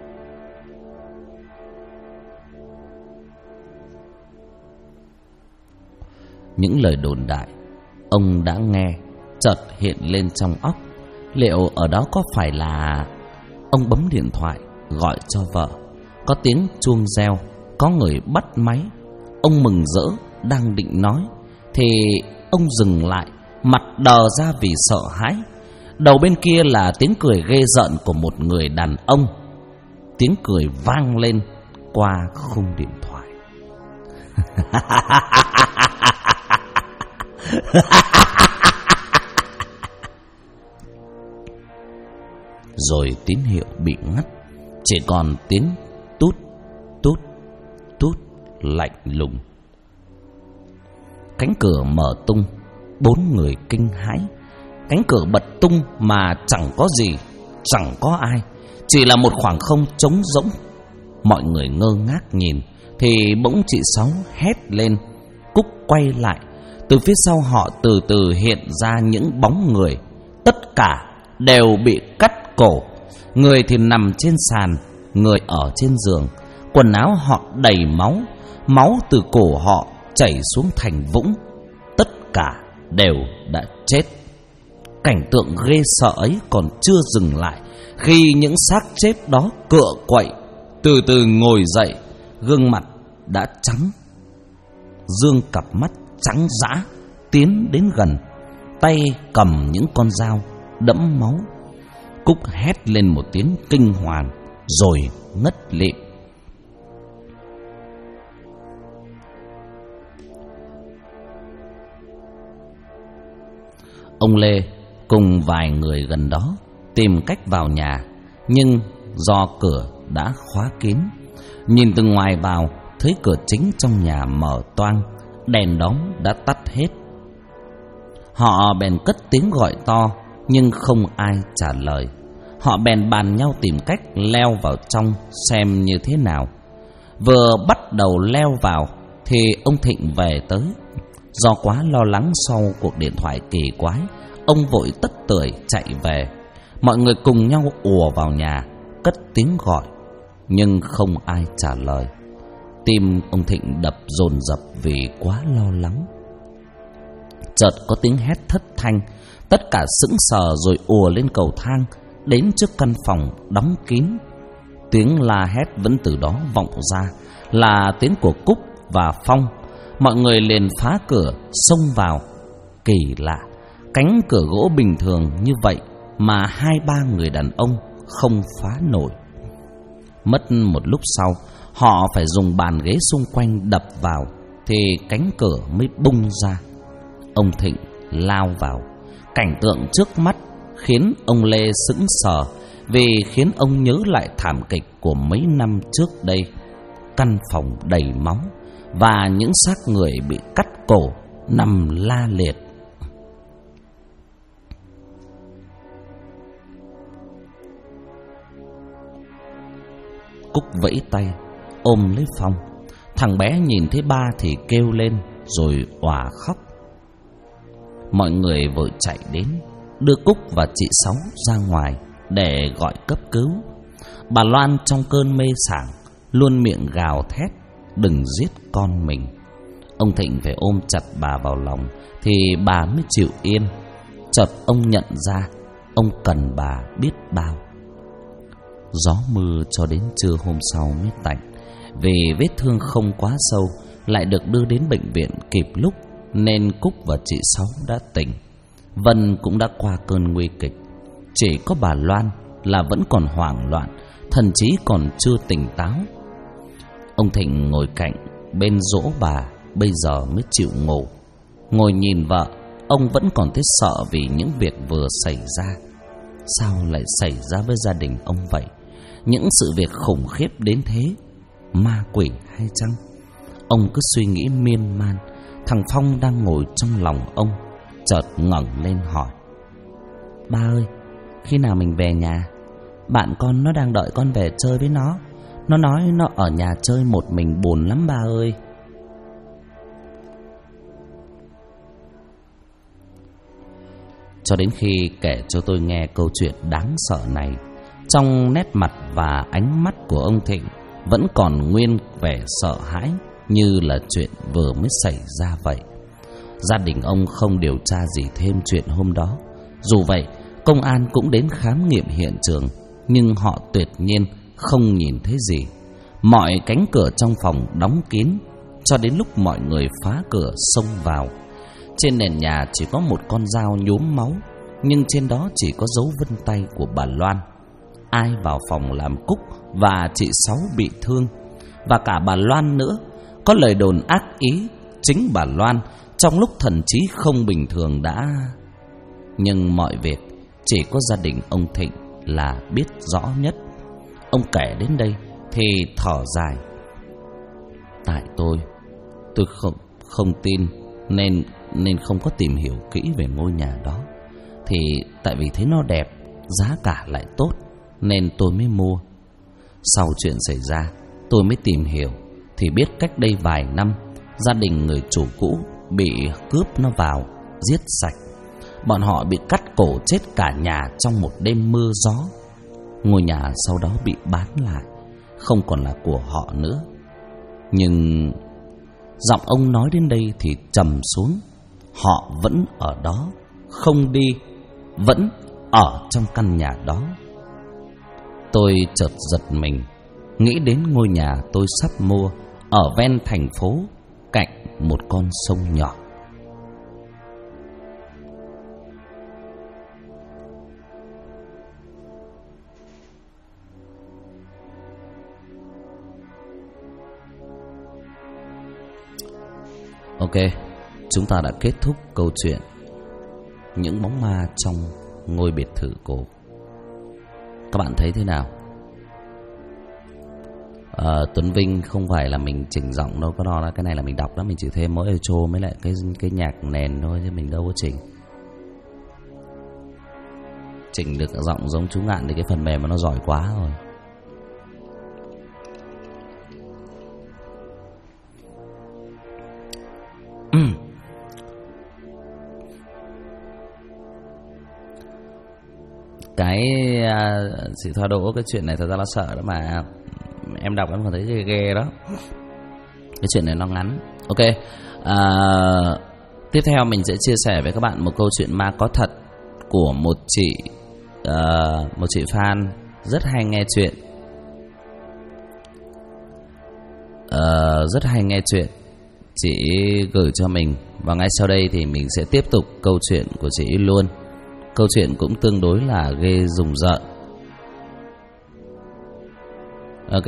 S1: Những lời đồn đại ông đã nghe chợt hiện lên trong óc. Liệu ở đó có phải là... Ông bấm điện thoại gọi cho vợ. Có tiếng chuông reo, có người bắt máy. Ông mừng rỡ đang định nói thì ông dừng lại, mặt đờ ra vì sợ hãi. Đầu bên kia là tiếng cười ghê rợn của một người đàn ông. Tiếng cười vang lên qua khung điện thoại. Rồi tín hiệu bị ngắt, chỉ còn tiếng tút tút tút lạnh lùng. Cánh cửa mở tung, bốn người kinh hãi. Cánh cửa bật tung mà chẳng có gì, chẳng có ai, chỉ là một khoảng không trống rỗng. Mọi người ngơ ngác nhìn thì bỗng chị Sáu hét lên. Cúc quay lại. Từ phía sau họ từ từ hiện ra những bóng người. Tất cả đều bị cắt cổ. Người thì nằm trên sàn, người ở trên giường. Quần áo họ đầy máu, máu từ cổ họ chảy xuống thành vũng. Tất cả đều đã chết. Cảnh tượng ghê sợ ấy còn chưa dừng lại khi những xác chết đó cựa quậy, từ từ ngồi dậy. Gương mặt đã trắng, dương cặp mắt trắng dã tiến đến gần, tay cầm những con dao đẫm máu. Cúc hét lên một tiếng kinh hoàng rồi ngất lịm. Ông Lê cùng vài người gần đó tìm cách vào nhà, nhưng do cửa đã khóa kín. Nhìn từ ngoài vào, thấy cửa chính trong nhà mở toang, đèn đóm đã tắt hết. Họ bèn cất tiếng gọi to, nhưng không ai trả lời. Họ bèn bàn nhau tìm cách leo vào trong xem như thế nào. Vừa bắt đầu leo vào thì ông Thịnh về tới. Do quá lo lắng sau cuộc điện thoại kỳ quái, ông vội tất tưởi chạy về. Mọi người cùng nhau ùa vào nhà, cất tiếng gọi, nhưng không ai trả lời. Tim ông Thịnh đập dồn dập vì quá lo lắng. Chợt có tiếng hét thất thanh. Tất cả sững sờ rồi ùa lên cầu thang, đến trước căn phòng đóng kín. Tiếng la hét vẫn từ đó vọng ra, là tiếng của Cúc và Phong. Mọi người liền phá cửa xông vào. Kỳ lạ, cánh cửa gỗ bình thường như vậy mà 2-3 người đàn ông không phá nổi. Mất một lúc sau, họ phải dùng bàn ghế xung quanh đập vào thì cánh cửa mới bung ra. Ông Thịnh lao vào. Cảnh tượng trước mắt khiến ông Lê sững sờ, vì khiến ông nhớ lại thảm kịch của mấy năm trước đây. Căn phòng đầy máu và những xác người bị cắt cổ nằm la liệt. Cúc vẫy tay ôm lấy Phong. Thằng bé nhìn thấy ba thì kêu lên rồi òa khóc. Mọi người vội chạy đến, đưa Cúc và chị Sáu ra ngoài để gọi cấp cứu. Bà Loan trong cơn mê sảng luôn miệng gào thét đừng giết con mình. Ông Thịnh phải ôm chặt bà vào lòng thì bà mới chịu yên. Chợt ông nhận ra ông cần bà biết bao. Gió mưa cho đến trưa hôm sau mới tạnh. Vì vết thương không quá sâu, lại được đưa đến bệnh viện kịp lúc, nên Cúc và chị Sáu đã tỉnh. Vân cũng đã qua cơn nguy kịch. Chỉ có bà Loan là vẫn còn hoảng loạn, thậm chí còn chưa tỉnh táo. Ông Thịnh ngồi cạnh bên dỗ bà, bây giờ mới chịu ngủ. Ngồi nhìn vợ, ông vẫn còn thấy sợ vì những việc vừa xảy ra. Sao lại xảy ra với gia đình ông vậy? Những sự việc khủng khiếp đến thế, ma quỷ hay chăng? Ông cứ suy nghĩ miên man. Thằng Phong đang ngồi trong lòng ông chợt ngẩng lên hỏi: Ba ơi, khi nào mình về nhà? Bạn con nó đang đợi con về chơi với nó. Nó nói nó ở nhà chơi một mình buồn lắm ba ơi. Cho đến khi kể cho tôi nghe câu chuyện đáng sợ này, trong nét mặt và ánh mắt của ông Thịnh vẫn còn nguyên vẻ sợ hãi, như là chuyện vừa mới xảy ra vậy. Gia đình ông không điều tra gì thêm chuyện hôm đó. Dù vậy, công an cũng đến khám nghiệm hiện trường, nhưng họ tuyệt nhiên không nhìn thấy gì. Mọi cánh cửa trong phòng đóng kín, cho đến lúc mọi người phá cửa xông vào. Trên nền nhà chỉ có một con dao nhuốm máu, nhưng trên đó chỉ có dấu vân tay của bà Loan. Ai vào phòng làm Cúc và chị Sáu bị thương, và cả bà Loan nữa. Có lời đồn ác ý chính bà Loan trong lúc thần trí không bình thường đã... Nhưng mọi việc chỉ có gia đình ông Thịnh là biết rõ nhất. Ông kể đến đây thì thở dài: Tại tôi không tin nên không có tìm hiểu kỹ về ngôi nhà đó. Thì tại vì thấy nó đẹp, giá cả lại tốt nên tôi mới mua. Sau chuyện xảy ra, tôi mới tìm hiểu thì biết cách đây vài năm, gia đình người chủ cũ bị cướp nó vào, giết sạch. Bọn họ bị cắt cổ chết cả nhà trong một đêm mưa gió. Ngôi nhà sau đó bị bán lại, không còn là của họ nữa. Nhưng giọng ông nói đến đây thì trầm xuống. Họ vẫn ở đó, không đi, vẫn ở trong căn nhà đó. Tôi chợt giật mình, nghĩ đến ngôi nhà tôi sắp mua ở ven thành phố, cạnh một con sông nhỏ. Ok, chúng ta đã kết thúc câu chuyện những bóng ma trong ngôi biệt thự cổ. Các bạn thấy thế nào? Tuấn Vinh không phải là mình chỉnh giọng đâu, có đó, cái này là mình đọc đó, mình chỉ thêm mỗi echo với lại cái nhạc nền thôi chứ mình đâu có chỉnh được giọng giống chú Ngạn thì cái phần mềm mà nó giỏi quá rồi. Cái chị Thoa Đỗ, cái chuyện này thật ra nó sợ đó mà em đọc em còn thấy ghê ghê đó. Cái chuyện này nó ngắn. Ok, tiếp theo mình sẽ chia sẻ với các bạn một câu chuyện ma có thật của một chị fan rất hay nghe chuyện. Rất hay nghe chuyện. Chị gửi cho mình và ngay sau đây thì mình sẽ tiếp tục câu chuyện của chị luôn. Câu chuyện cũng tương đối là ghê rùng rợn. Ok.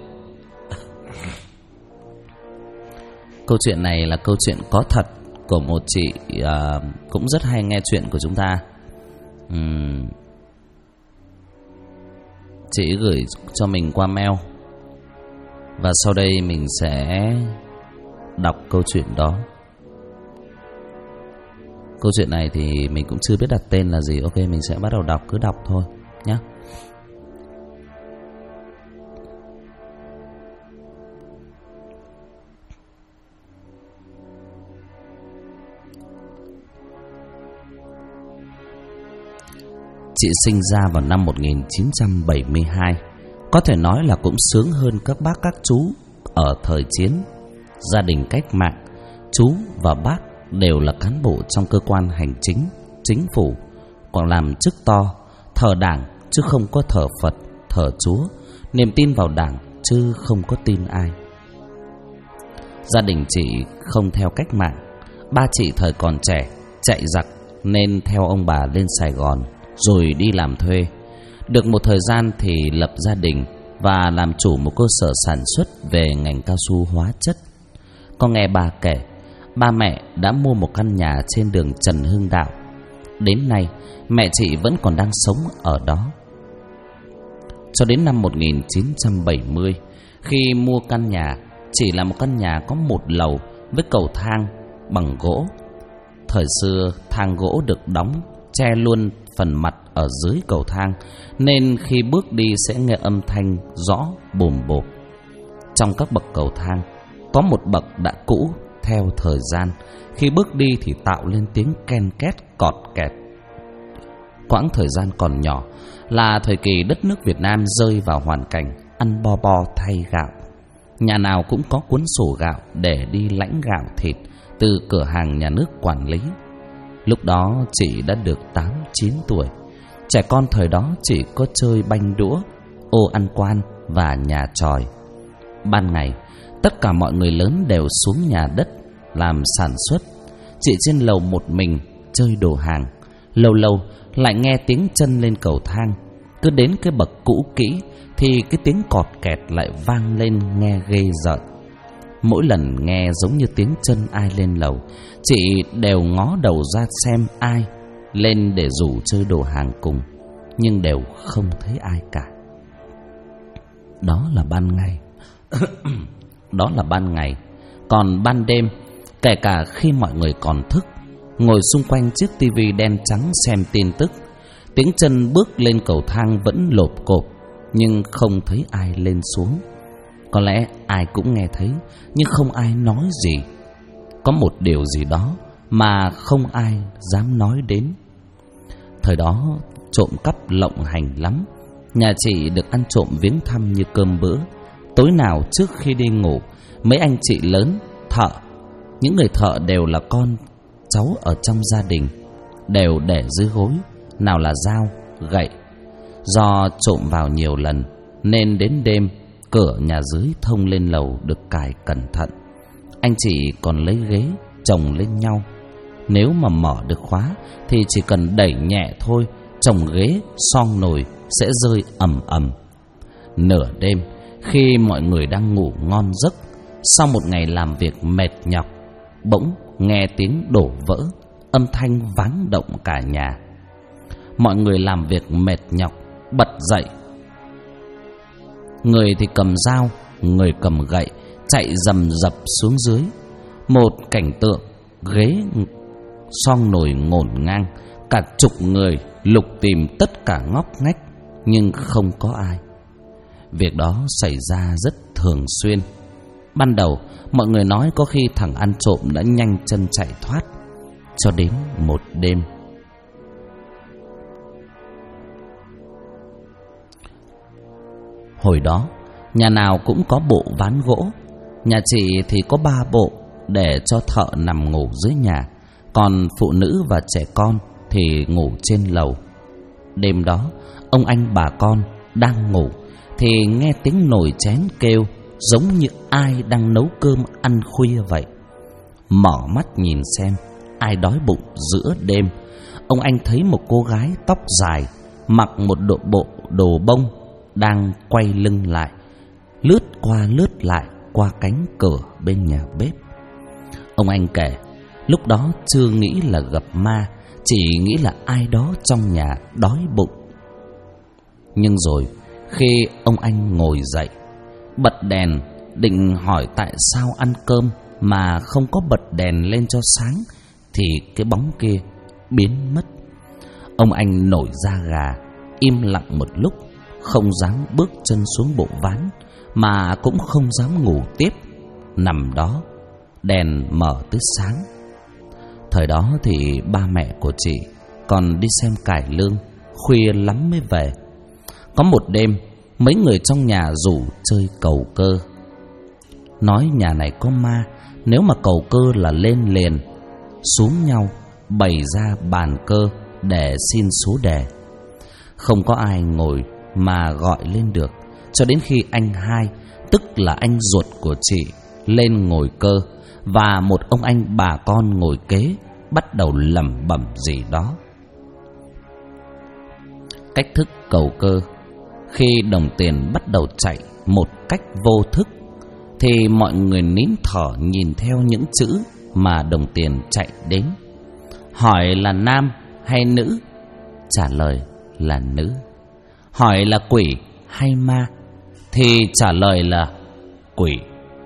S1: Câu chuyện này là câu chuyện có thật của một chị cũng rất hay nghe chuyện của chúng ta. Chị gửi cho mình qua mail và sau đây mình sẽ đọc câu chuyện đó. Câu chuyện này thì mình cũng chưa biết đặt tên là gì. Ok, mình sẽ bắt đầu đọc, cứ đọc thôi nhé. Chị sinh ra vào năm 1972. Có thể nói là cũng sướng hơn các bác các chú ở thời chiến. Gia đình cách mạng, chú và bác đều là cán bộ trong cơ quan hành chính, chính phủ, còn làm chức to, thờ đảng chứ không có thờ Phật, thờ Chúa, niềm tin vào đảng chứ không có tin ai. Gia đình chị không theo cách mạng, ba chị thời còn trẻ, chạy giặc nên theo ông bà lên Sài Gòn rồi đi làm thuê. Được một thời gian thì lập gia đình và làm chủ một cơ sở sản xuất về ngành cao su hóa chất. Có nghe bà kể, ba mẹ đã mua một căn nhà trên đường Trần Hưng Đạo. Đến nay, mẹ chị vẫn còn đang sống ở đó. Cho đến năm 1970, khi mua căn nhà, chỉ là một căn nhà có một lầu với cầu thang bằng gỗ. Thời xưa, thang gỗ được đóng, che luôn phần mặt ở dưới cầu thang, nên khi bước đi sẽ nghe âm thanh rõ bồm bộp. Trong các bậc cầu thang, có một bậc đã cũ theo thời gian, khi bước đi thì tạo lên tiếng ken két cọt kẹt. Quãng thời gian còn nhỏ là thời kỳ đất nước Việt Nam rơi vào hoàn cảnh ăn bo bo thay gạo. Nhà nào cũng có cuốn sổ gạo để đi lãnh gạo thịt từ cửa hàng nhà nước quản lý. Lúc đó chị đã được 8-9 tuổi. Trẻ con thời đó chỉ có chơi banh đũa, ô ăn quan và nhà tròi. Ban ngày, tất cả mọi người lớn đều xuống nhà đất làm sản xuất. Chị trên lầu một mình chơi đồ hàng. Lâu lâu lại nghe tiếng chân lên cầu thang. Cứ đến cái bậc cũ kỹ thì cái tiếng cọt kẹt lại vang lên nghe ghê rợn. Mỗi lần nghe giống như tiếng chân ai lên lầu, chị đều ngó đầu ra xem ai lên để rủ chơi đồ hàng cùng, nhưng đều không thấy ai cả. Đó là ban ngày. Đó là ban ngày. Còn ban đêm, kể cả khi mọi người còn thức, ngồi xung quanh chiếc tivi đen trắng xem tin tức, tiếng chân bước lên cầu thang vẫn lộp cộp, nhưng không thấy ai lên xuống. Có lẽ ai cũng nghe thấy, nhưng không ai nói gì. Có một điều gì đó mà không ai dám nói đến. Thời đó trộm cắp lộng hành lắm. Nhà chị được ăn trộm viếng thăm như cơm bữa. Tối nào trước khi đi ngủ, mấy anh chị lớn, thợ, những người thợ đều là con cháu ở trong gia đình, đều để dưới gối, nào là dao, gậy. Do trộm vào nhiều lần nên đến đêm, cửa nhà dưới thông lên lầu được cài cẩn thận. Anh chị còn lấy ghế chồng lên nhau. Nếu mà mở được khóa thì chỉ cần đẩy nhẹ thôi, chồng ghế xoong nồi sẽ rơi ầm ầm. Nửa đêm, khi mọi người đang ngủ ngon giấc, sau một ngày làm việc mệt nhọc, bỗng nghe tiếng đổ vỡ âm thanh váng động cả nhà. Mọi người làm việc mệt nhọc bật dậy, người thì cầm dao, người cầm gậy, chạy rầm rập xuống dưới. Một cảnh tượng ghế xoong nồi ngổn ngang, cả chục người lục tìm tất cả ngóc ngách nhưng không có ai. Việc đó xảy ra rất thường xuyên. Ban đầu mọi người nói có khi thằng ăn trộm đã nhanh chân chạy thoát. Cho đến một đêm, hồi đó nhà nào cũng có bộ ván gỗ. Nhà chị thì có 3 bộ để cho thợ nằm ngủ dưới nhà, còn phụ nữ và trẻ con thì ngủ trên lầu. Đêm đó ông anh bà con đang ngủ thì nghe tiếng nồi chén kêu, giống như ai đang nấu cơm ăn khuya vậy. Mở mắt nhìn xem, ai đói bụng giữa đêm. Ông anh thấy một cô gái tóc dài, mặc một bộ đồ bông, đang quay lưng lại, lướt qua lướt lại qua cánh cửa bên nhà bếp. Ông anh kể, lúc đó chưa nghĩ là gặp ma, chỉ nghĩ là ai đó trong nhà đói bụng. Nhưng rồi khi ông anh ngồi dậy, bật đèn, định hỏi tại sao ăn cơm mà không có bật đèn lên cho sáng, thì cái bóng kia biến mất. Ông anh nổi da gà, im lặng một lúc, không dám bước chân xuống bộ ván, mà cũng không dám ngủ tiếp, nằm đó, đèn mở tới sáng. Thời đó thì ba mẹ của chị còn đi xem cải lương, khuya lắm mới về. Có một đêm, mấy người trong nhà rủ chơi cầu cơ, nói nhà này có ma, nếu mà cầu cơ là lên liền, xuống nhau, bày ra bàn cơ để xin số đề. Không có ai ngồi mà gọi lên được, cho đến khi anh hai, tức là anh ruột của chị, lên ngồi cơ, và một ông anh bà con ngồi kế bắt đầu lẩm bẩm gì đó. Cách thức cầu cơ, khi đồng tiền bắt đầu chạy một cách vô thức, thì mọi người nín thở nhìn theo những chữ mà đồng tiền chạy đến. Hỏi là nam hay nữ? Trả lời là nữ. Hỏi là quỷ hay ma? Thì trả lời là quỷ.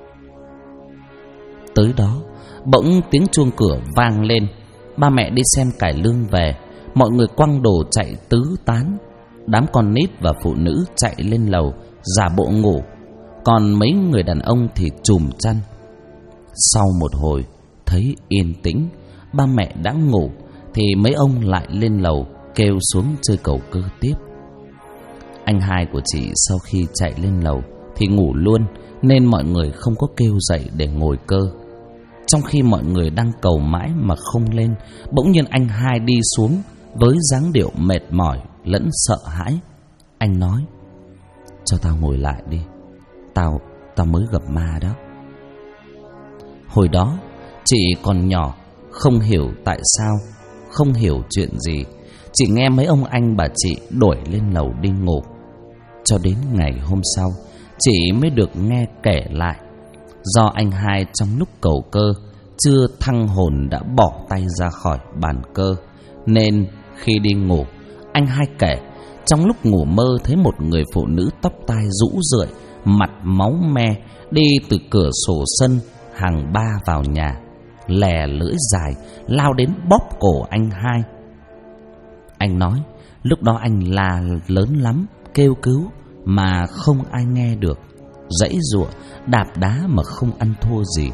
S1: Tới đó, bỗng tiếng chuông cửa vang lên. Ba mẹ đi xem cải lương về, mọi người quăng đồ chạy tứ tán. Đám con nít và phụ nữ chạy lên lầu giả bộ ngủ, còn mấy người đàn ông thì trùm chăn. Sau một hồi thấy yên tĩnh, ba mẹ đã ngủ, thì mấy ông lại lên lầu kêu xuống chơi cầu cơ tiếp. Anh hai của chị sau khi chạy lên lầu thì ngủ luôn, nên mọi người không có kêu dậy để ngồi cơ. Trong khi mọi người đang cầu mãi mà không lên, bỗng nhiên anh hai đi xuống với dáng điệu mệt mỏi lẫn sợ hãi. Anh nói: "Cho tao ngồi lại đi, Tao mới gặp ma đó." Hồi đó chị còn nhỏ, không hiểu tại sao, không hiểu chuyện gì, chỉ nghe mấy ông anh bà chị đuổi lên lầu đi ngủ. Cho đến ngày hôm sau, chị mới được nghe kể lại. Do anh hai trong lúc cầu cơ chưa thăng hồn đã bỏ tay ra khỏi bàn cơ, nên khi đi ngủ, anh hai kể trong lúc ngủ mơ thấy một người phụ nữ tóc tai rũ rượi, mặt máu me, đi từ cửa sổ sân hàng 3 vào nhà, lè lưỡi dài lao đến bóp cổ anh hai. Anh nói lúc đó anh la lớn lắm, kêu cứu mà không ai nghe được, giãy giụa đạp đá mà không ăn thua gì.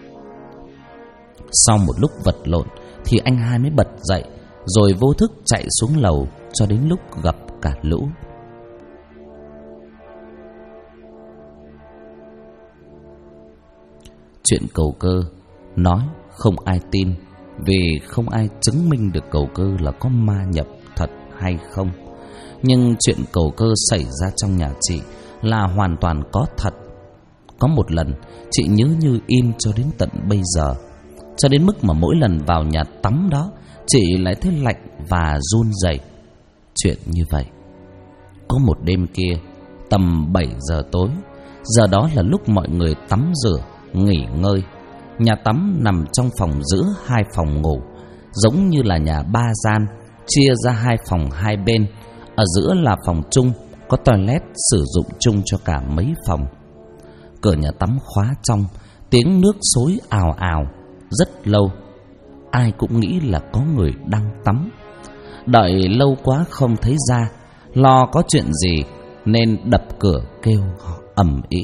S1: Sau một lúc vật lộn thì anh hai mới bật dậy, rồi vô thức chạy xuống lầu cho đến lúc gặp cả lũ. Chuyện cầu cơ nói không ai tin, vì không ai chứng minh được cầu cơ là có ma nhập thật hay không. Nhưng chuyện cầu cơ xảy ra trong nhà chị là hoàn toàn có thật. Có một lần chị nhớ như in cho đến tận bây giờ, cho đến mức mà mỗi lần vào nhà tắm đó chị lại thấy lạnh và run rẩy. Chuyện như vậy, có một đêm kia tầm 7 giờ tối, giờ đó là lúc mọi người tắm rửa nghỉ ngơi. Nhà tắm nằm trong phòng giữa 2 phòng ngủ. giống như là nhà 3 gian, chia ra 2 phòng 2 bên. Ở giữa là phòng chung, có toilet sử dụng chung cho cả mấy phòng. Cửa nhà tắm khóa trong, tiếng nước xối ào ào. Rất lâu, ai cũng nghĩ là có người đang tắm. Đợi lâu quá không thấy ra, lo có chuyện gì nên đập cửa kêu ầm ĩ.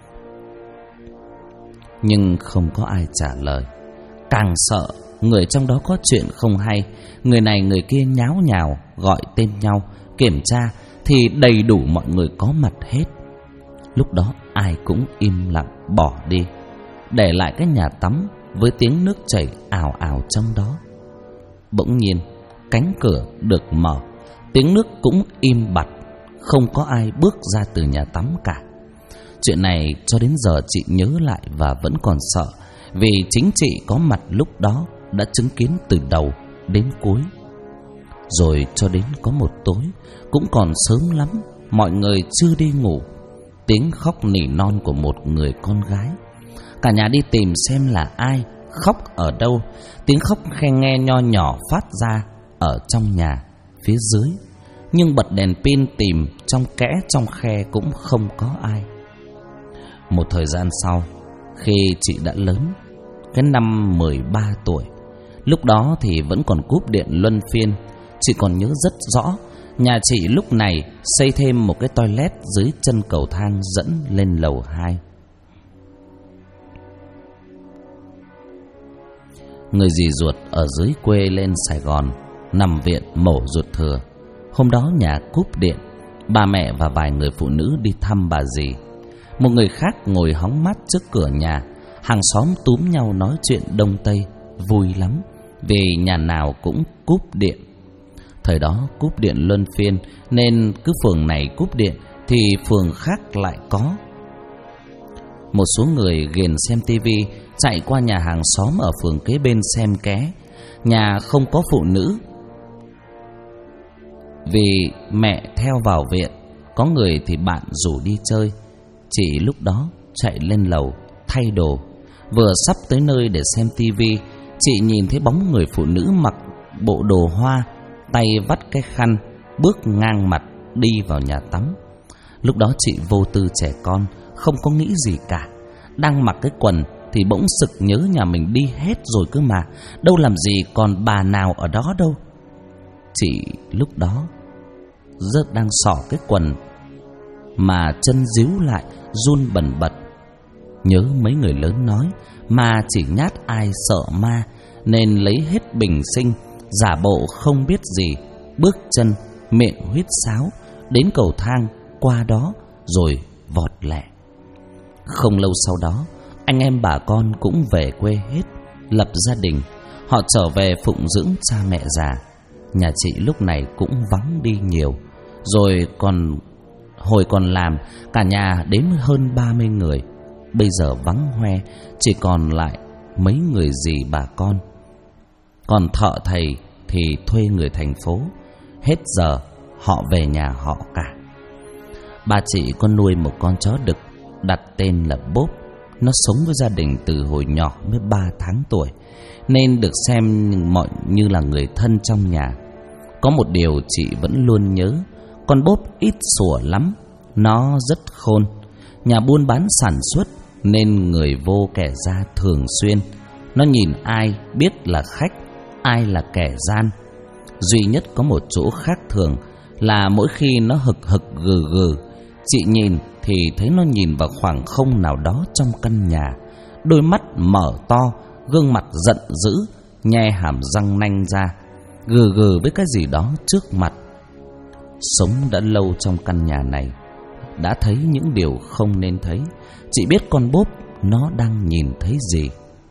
S1: Nhưng không có ai trả lời. Càng sợ, người trong đó có chuyện không hay, người này người kia nháo nhào gọi tên nhau. Kiểm tra thì đầy đủ mọi người có mặt hết. Lúc đó ai cũng im lặng bỏ đi, để lại cái nhà tắm với tiếng nước chảy ào ào trong đó. Bỗng nhiên cánh cửa được mở, tiếng nước cũng im bặt, không có ai bước ra từ nhà tắm cả. Chuyện này cho đến giờ chị nhớ lại và vẫn còn sợ, vì chính chị có mặt lúc đó đã chứng kiến từ đầu đến cuối. Rồi cho đến có một tối, cũng còn sớm lắm, mọi người chưa đi ngủ, tiếng khóc nỉ non của một người con gái. Cả nhà đi tìm xem là ai, khóc ở đâu. Tiếng khóc khe nghe nho nhỏ phát ra ở trong nhà phía dưới, nhưng bật đèn pin tìm trong kẽ trong khe cũng không có ai. Một thời gian sau, khi chị đã lớn, cái năm 13 tuổi, lúc đó thì vẫn còn cúp điện luân phiên. Chị còn nhớ rất rõ, nhà chị lúc này xây thêm một cái toilet dưới chân cầu thang dẫn lên lầu 2. Người dì ruột ở dưới quê lên Sài Gòn nằm viện mổ ruột thừa. Hôm đó nhà cúp điện, bà mẹ và vài người phụ nữ đi thăm bà dì. Một người khác ngồi hóng mát trước cửa nhà. Hàng xóm túm nhau nói chuyện đông tây, vui lắm, vì nhà nào cũng cúp điện. Thời đó cúp điện luân phiên, nên cứ phường này cúp điện thì phường khác lại có. Một số người ghiền xem tivi chạy qua nhà hàng xóm ở phường kế bên xem ké. Nhà không có phụ nữ vì mẹ theo vào viện, có người thì bạn rủ đi chơi. Chị lúc đó chạy lên lầu thay đồ, vừa sắp tới nơi để xem tivi, chị nhìn thấy bóng người phụ nữ mặc bộ đồ hoa, tay vắt cái khăn, bước ngang mặt đi vào nhà tắm. Lúc đó chị vô tư trẻ con, không có nghĩ gì cả. Đang mặc cái quần thì bỗng sực nhớ nhà mình đi hết rồi cơ mà, đâu làm gì còn bà nào ở đó đâu. Chị lúc đó rất đang xỏ cái quần mà chân díu lại run bần bật. Nhớ mấy người lớn nói ma chỉ nhát ai sợ ma, nên lấy hết bình sinh, giả bộ không biết gì, bước chân miệng huýt sáo đến cầu thang qua đó rồi vọt lẹ. Không lâu sau đó, anh em bà con cũng về quê hết, lập gia đình. Họ trở về phụng dưỡng cha mẹ già. Nhà chị lúc này cũng vắng đi nhiều. Rồi hồi còn làm, cả nhà đến hơn 30 người. Bây giờ vắng hoe, chỉ còn lại mấy người dì bà con. Còn thợ thầy thì thuê người thành phố. Hết giờ họ về nhà họ cả. Bà chị có nuôi một con chó đực, đặt tên là Bốp. Nó sống với gia đình từ hồi nhỏ mới 3 tháng tuổi, nên được xem như là người thân trong nhà. Có một điều chị vẫn luôn nhớ, con Bốp ít sủa lắm, nó rất khôn. Nhà buôn bán sản xuất nên người vô kẻ ra thường xuyên. Nó nhìn ai biết là khách, ai là kẻ gian. Duy nhất có một chỗ khác thường là mỗi khi nó hực hực gừ gừ, chị nhìn thì thấy nó nhìn vào khoảng không nào đó trong căn nhà. Đôi mắt mở to, gương mặt giận dữ, nhe hàm răng nanh ra, gừ gừ với cái gì đó trước mặt. Sống đã lâu trong căn nhà này, đã thấy những điều không nên thấy. Chị biết con Bốp nó đang nhìn thấy gì.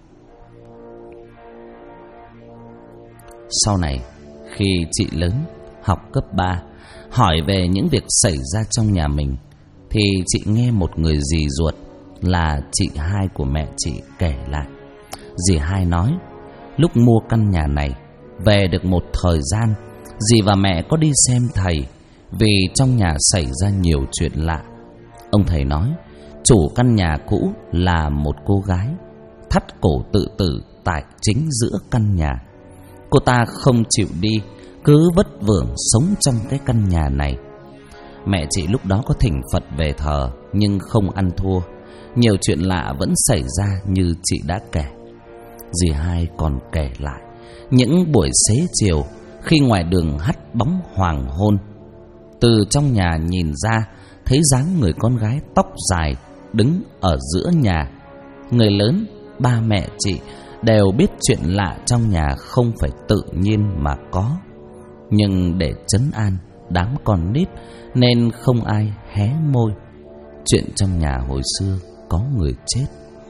S1: Sau này, khi chị lớn, học cấp 3, hỏi về những việc xảy ra trong nhà mình, thì chị nghe một người dì ruột là chị hai của mẹ chị kể lại. Dì hai nói, lúc mua căn nhà này, về được một thời gian, dì và mẹ có đi xem thầy, vì trong nhà xảy ra nhiều chuyện lạ. Ông thầy nói, chủ căn nhà cũ là một cô gái, thắt cổ tự tử tại chính giữa căn nhà. Cô ta không chịu đi, cứ vất vưởng sống trong cái căn nhà này. Mẹ chị lúc đó có thỉnh Phật về thờ, nhưng không ăn thua. Nhiều chuyện lạ vẫn xảy ra như chị đã kể. Dì Hai còn kể lại những buổi xế chiều, khi ngoài đường hắt bóng hoàng hôn, từ trong nhà nhìn ra thấy dáng người con gái tóc dài đứng ở giữa nhà. Người lớn, ba mẹ chị đều biết chuyện lạ trong nhà không phải tự nhiên mà có, nhưng để trấn an đám con nít nên không ai hé môi. Chuyện trong nhà hồi xưa có người chết.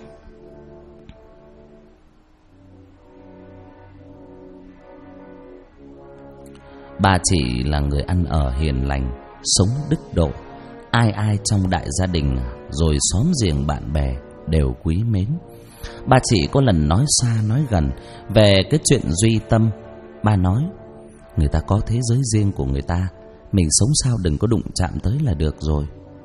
S1: Bà chị là người ăn ở hiền lành, sống đức độ. Ai ai trong đại gia đình rồi xóm giềng bạn bè đều quý mến. Bà chị có lần nói xa nói gần về cái chuyện Duy Tâm. Bà nói, người ta có thế giới riêng của người ta, mình sống sao đừng có đụng chạm tới là được rồi.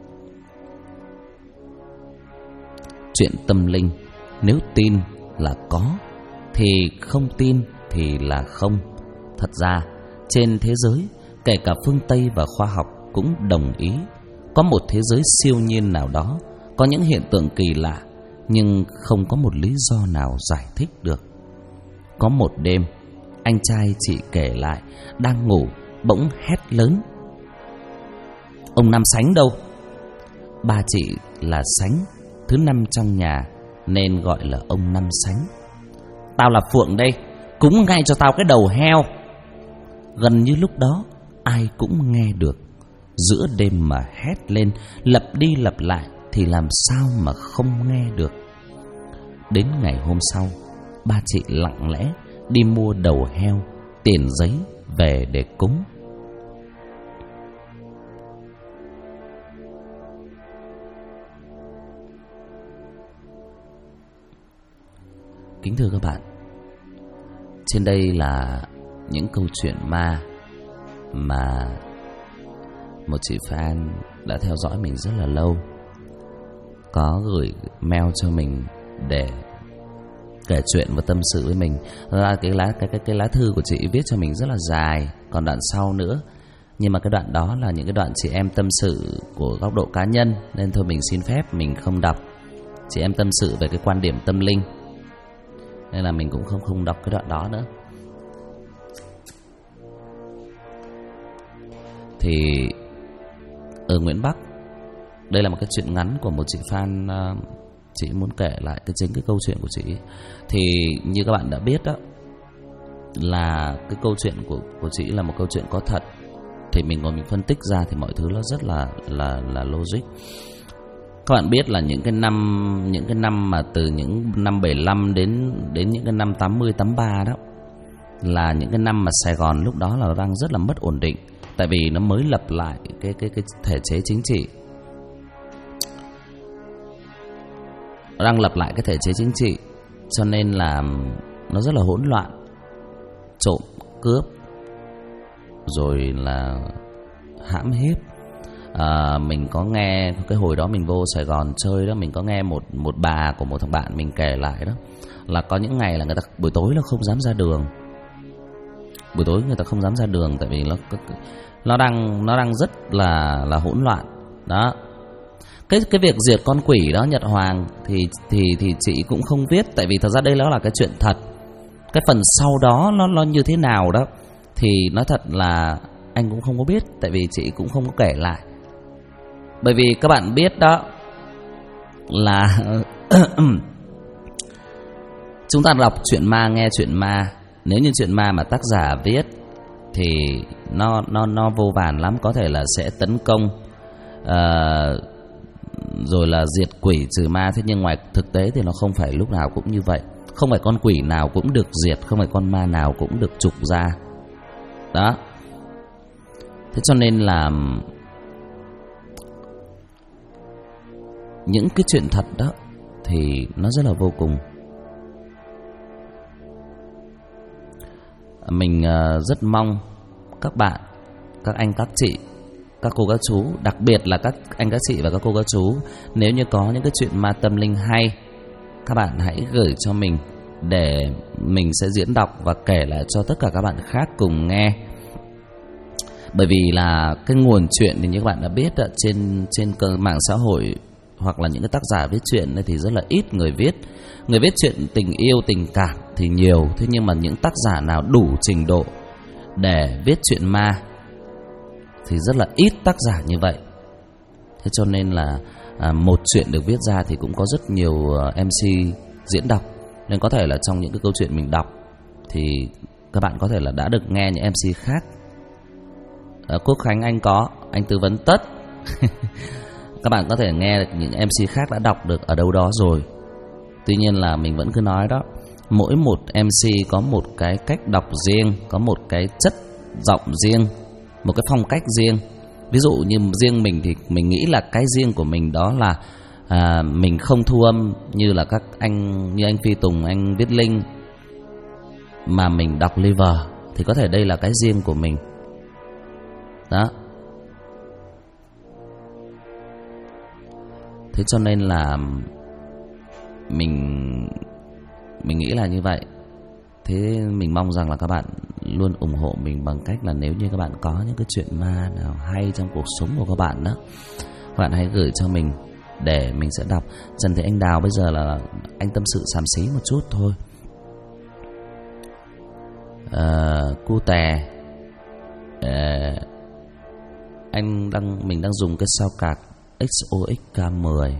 S1: Chuyện tâm linh, nếu tin là có, thì không tin thì là không. Thật ra trên thế giới, kể cả phương Tây và khoa học cũng đồng ý có một thế giới siêu nhiên nào đó, có những hiện tượng kỳ lạ, nhưng không có một lý do nào giải thích được. Có một đêm, anh trai chị kể lại, đang ngủ bỗng hét lớn, ông Năm Sánh đâu? Ba chị là Sánh, thứ năm trong nhà, nên gọi là ông Năm Sánh. Tao là Phượng đây, cúng ngay cho tao cái đầu heo. Gần như lúc đó ai cũng nghe được. Giữa đêm mà hét lên, lặp đi lặp lại thì làm sao mà không nghe được. Đến ngày hôm sau, ba chị lặng lẽ đi mua đầu heo, tiền giấy về để cúng. Kính thưa các bạn, trên đây là những câu chuyện ma mà một chị fan đã theo dõi mình rất là lâu, có gửi mail cho mình để kể chuyện và tâm sự với mình. Ra cái lá thư của chị viết cho mình rất là dài, còn đoạn sau nữa. Nhưng mà cái đoạn đó là những cái đoạn chị em tâm sự của góc độ cá nhân, nên thôi mình xin phép mình không đọc. Chị em tâm sự về cái quan điểm tâm linh, nên là mình cũng không đọc cái đoạn đó nữa. Thì ở Nguyễn Bắc, đây là một cái chuyện ngắn của một chị fan. Chị muốn kể lại chính cái câu chuyện của chị. Thì như các bạn đã biết đó, là cái câu chuyện của chị là một câu chuyện có thật. Thì mình ngồi mình phân tích ra thì mọi thứ nó rất là logic. Các bạn biết là những cái năm mà từ những năm 75 đến những cái năm 80 83 đó, là những cái năm mà Sài Gòn lúc đó là đang rất là mất ổn định, tại vì nó mới lập lại cái thể chế chính trị. Đang lập lại cái thể chế chính trị, cho nên là nó rất là hỗn loạn, trộm cướp rồi là hãm hiếp. Mình có nghe cái hồi đó mình vô Sài Gòn chơi đó, mình có nghe một bà của một thằng bạn mình kể lại đó, là có những ngày là người ta buổi tối là không dám ra đường. Buổi tối người ta không dám ra đường tại vì nó đang rất là hỗn loạn đó. Cái việc diệt con quỷ đó, Nhật Hoàng, thì chị cũng không viết, tại vì thật ra đây nó là cái chuyện thật. Cái phần sau đó nó như thế nào đó thì nói thật là anh cũng không có biết, tại vì chị cũng không có kể lại. Bởi vì các bạn biết đó là chúng ta đọc chuyện ma, nghe chuyện ma, nếu như chuyện ma mà tác giả viết thì nó vô vàn lắm, có thể là sẽ tấn công rồi là diệt quỷ trừ ma. Thế nhưng ngoài thực tế thì nó không phải lúc nào cũng như vậy. Không phải con quỷ nào cũng được diệt, không phải con ma nào cũng được trục ra đó. Thế cho nên là những cái chuyện thật đó thì nó rất là vô cùng. Mình rất mong các bạn, các anh các chị, các cô các chú, đặc biệt là các anh các chị và các cô các chú, nếu như có những cái chuyện ma tâm linh hay, các bạn hãy gửi cho mình để mình sẽ diễn đọc và kể lại cho tất cả các bạn khác cùng nghe. Bởi vì là cái nguồn chuyện thì như các bạn đã biết trên mạng xã hội hoặc là những cái tác giả viết truyện thì rất là ít người viết. Người viết truyện tình yêu, tình cảm thì nhiều, thế nhưng mà những tác giả nào đủ trình độ để viết truyện ma thì rất là ít tác giả như vậy. Thế cho nên là một chuyện được viết ra thì cũng có rất nhiều MC diễn đọc. Nên có thể là trong những cái câu chuyện mình đọc thì các bạn có thể là đã được nghe những MC khác. Quốc Khánh anh tư vấn tất. Các bạn có thể nghe được những MC khác đã đọc được ở đâu đó rồi. Tuy nhiên là mình vẫn cứ nói đó, mỗi một MC có một cái cách đọc riêng, có một cái chất giọng riêng, một cái phong cách riêng. Ví dụ như riêng mình thì mình nghĩ là cái riêng của mình đó là mình không thu âm như là các anh, như anh Phi Tùng, anh Viết Linh, mà mình đọc liver. Thì có thể đây là cái riêng của mình. Đó. Thế cho nên là mình nghĩ là như vậy. Thế mình mong rằng là các bạn luôn ủng hộ mình bằng cách là nếu như các bạn có những cái chuyện ma nào hay trong cuộc sống của các bạn đó, các bạn hãy gửi cho mình để mình sẽ đọc. Trần Thế Anh Đào bây giờ là anh tâm sự xàm xí một chút thôi. Cu Tè, mình đang dùng cái sao card XOX K10.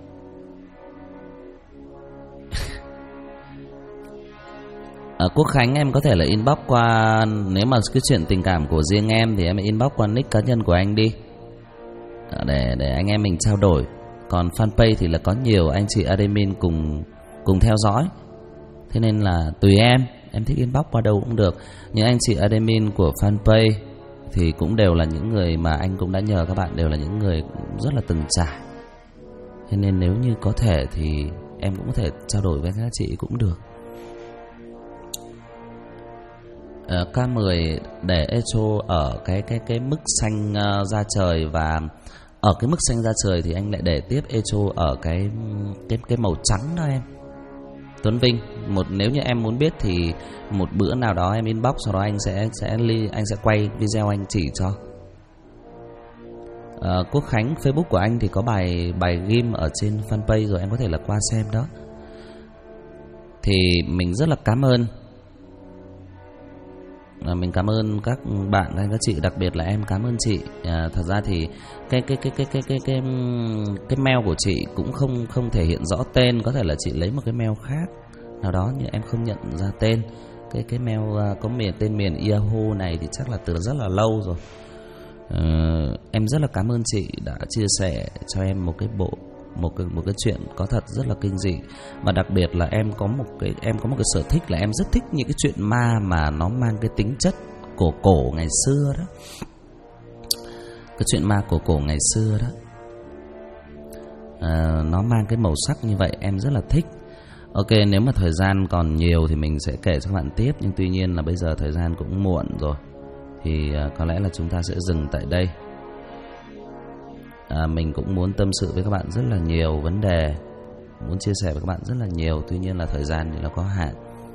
S1: Quốc Khánh em có thể là inbox qua, nếu mà cái chuyện tình cảm của riêng em thì em inbox qua nick cá nhân của anh đi, để anh em mình trao đổi. Còn fanpage thì là có nhiều anh chị admin cùng theo dõi. Thế nên là tùy em thích inbox qua đâu cũng được. Những anh chị admin của fanpage thì cũng đều là những người mà anh cũng đã nhờ các bạn, đều là những người rất là từng trải. Thế nên nếu như có thể thì em cũng có thể trao đổi với các chị cũng được. K10 để echo ở cái mức xanh ra trời, và ở cái mức xanh ra trời thì anh lại để tiếp echo ở cái màu trắng đó em. Tuấn Vinh, nếu như em muốn biết thì một bữa nào đó em inbox, sau đó anh sẽ quay video anh chỉ cho. Quốc Khánh, Facebook của anh thì có bài ghim ở trên fanpage rồi, em có thể là qua xem đó. Thì mình rất là cảm ơn. Mình cảm ơn các bạn, các chị, đặc biệt là em cảm ơn chị. Thật ra thì cái mail của chị cũng không thể hiện rõ tên, có thể là chị lấy một cái mail khác nào đó nhưng em không nhận ra tên. Cái mail có tên miền Yahoo này thì chắc là từ rất là lâu rồi. Em rất là cảm ơn chị đã chia sẻ cho em một cái chuyện có thật rất là kinh dị. Và đặc biệt là em có một cái sở thích là em rất thích những cái chuyện ma mà nó mang cái tính chất cổ ngày xưa đó. Cái chuyện ma cổ ngày xưa đó, nó mang cái màu sắc như vậy, em rất là thích. Ok, nếu mà thời gian còn nhiều thì mình sẽ kể cho các bạn tiếp, nhưng tuy nhiên là bây giờ thời gian cũng muộn rồi, thì có lẽ là chúng ta sẽ dừng tại đây. Mình cũng muốn tâm sự với các bạn rất là nhiều vấn đề, muốn chia sẻ với các bạn rất là nhiều, tuy nhiên là thời gian thì nó có hạn.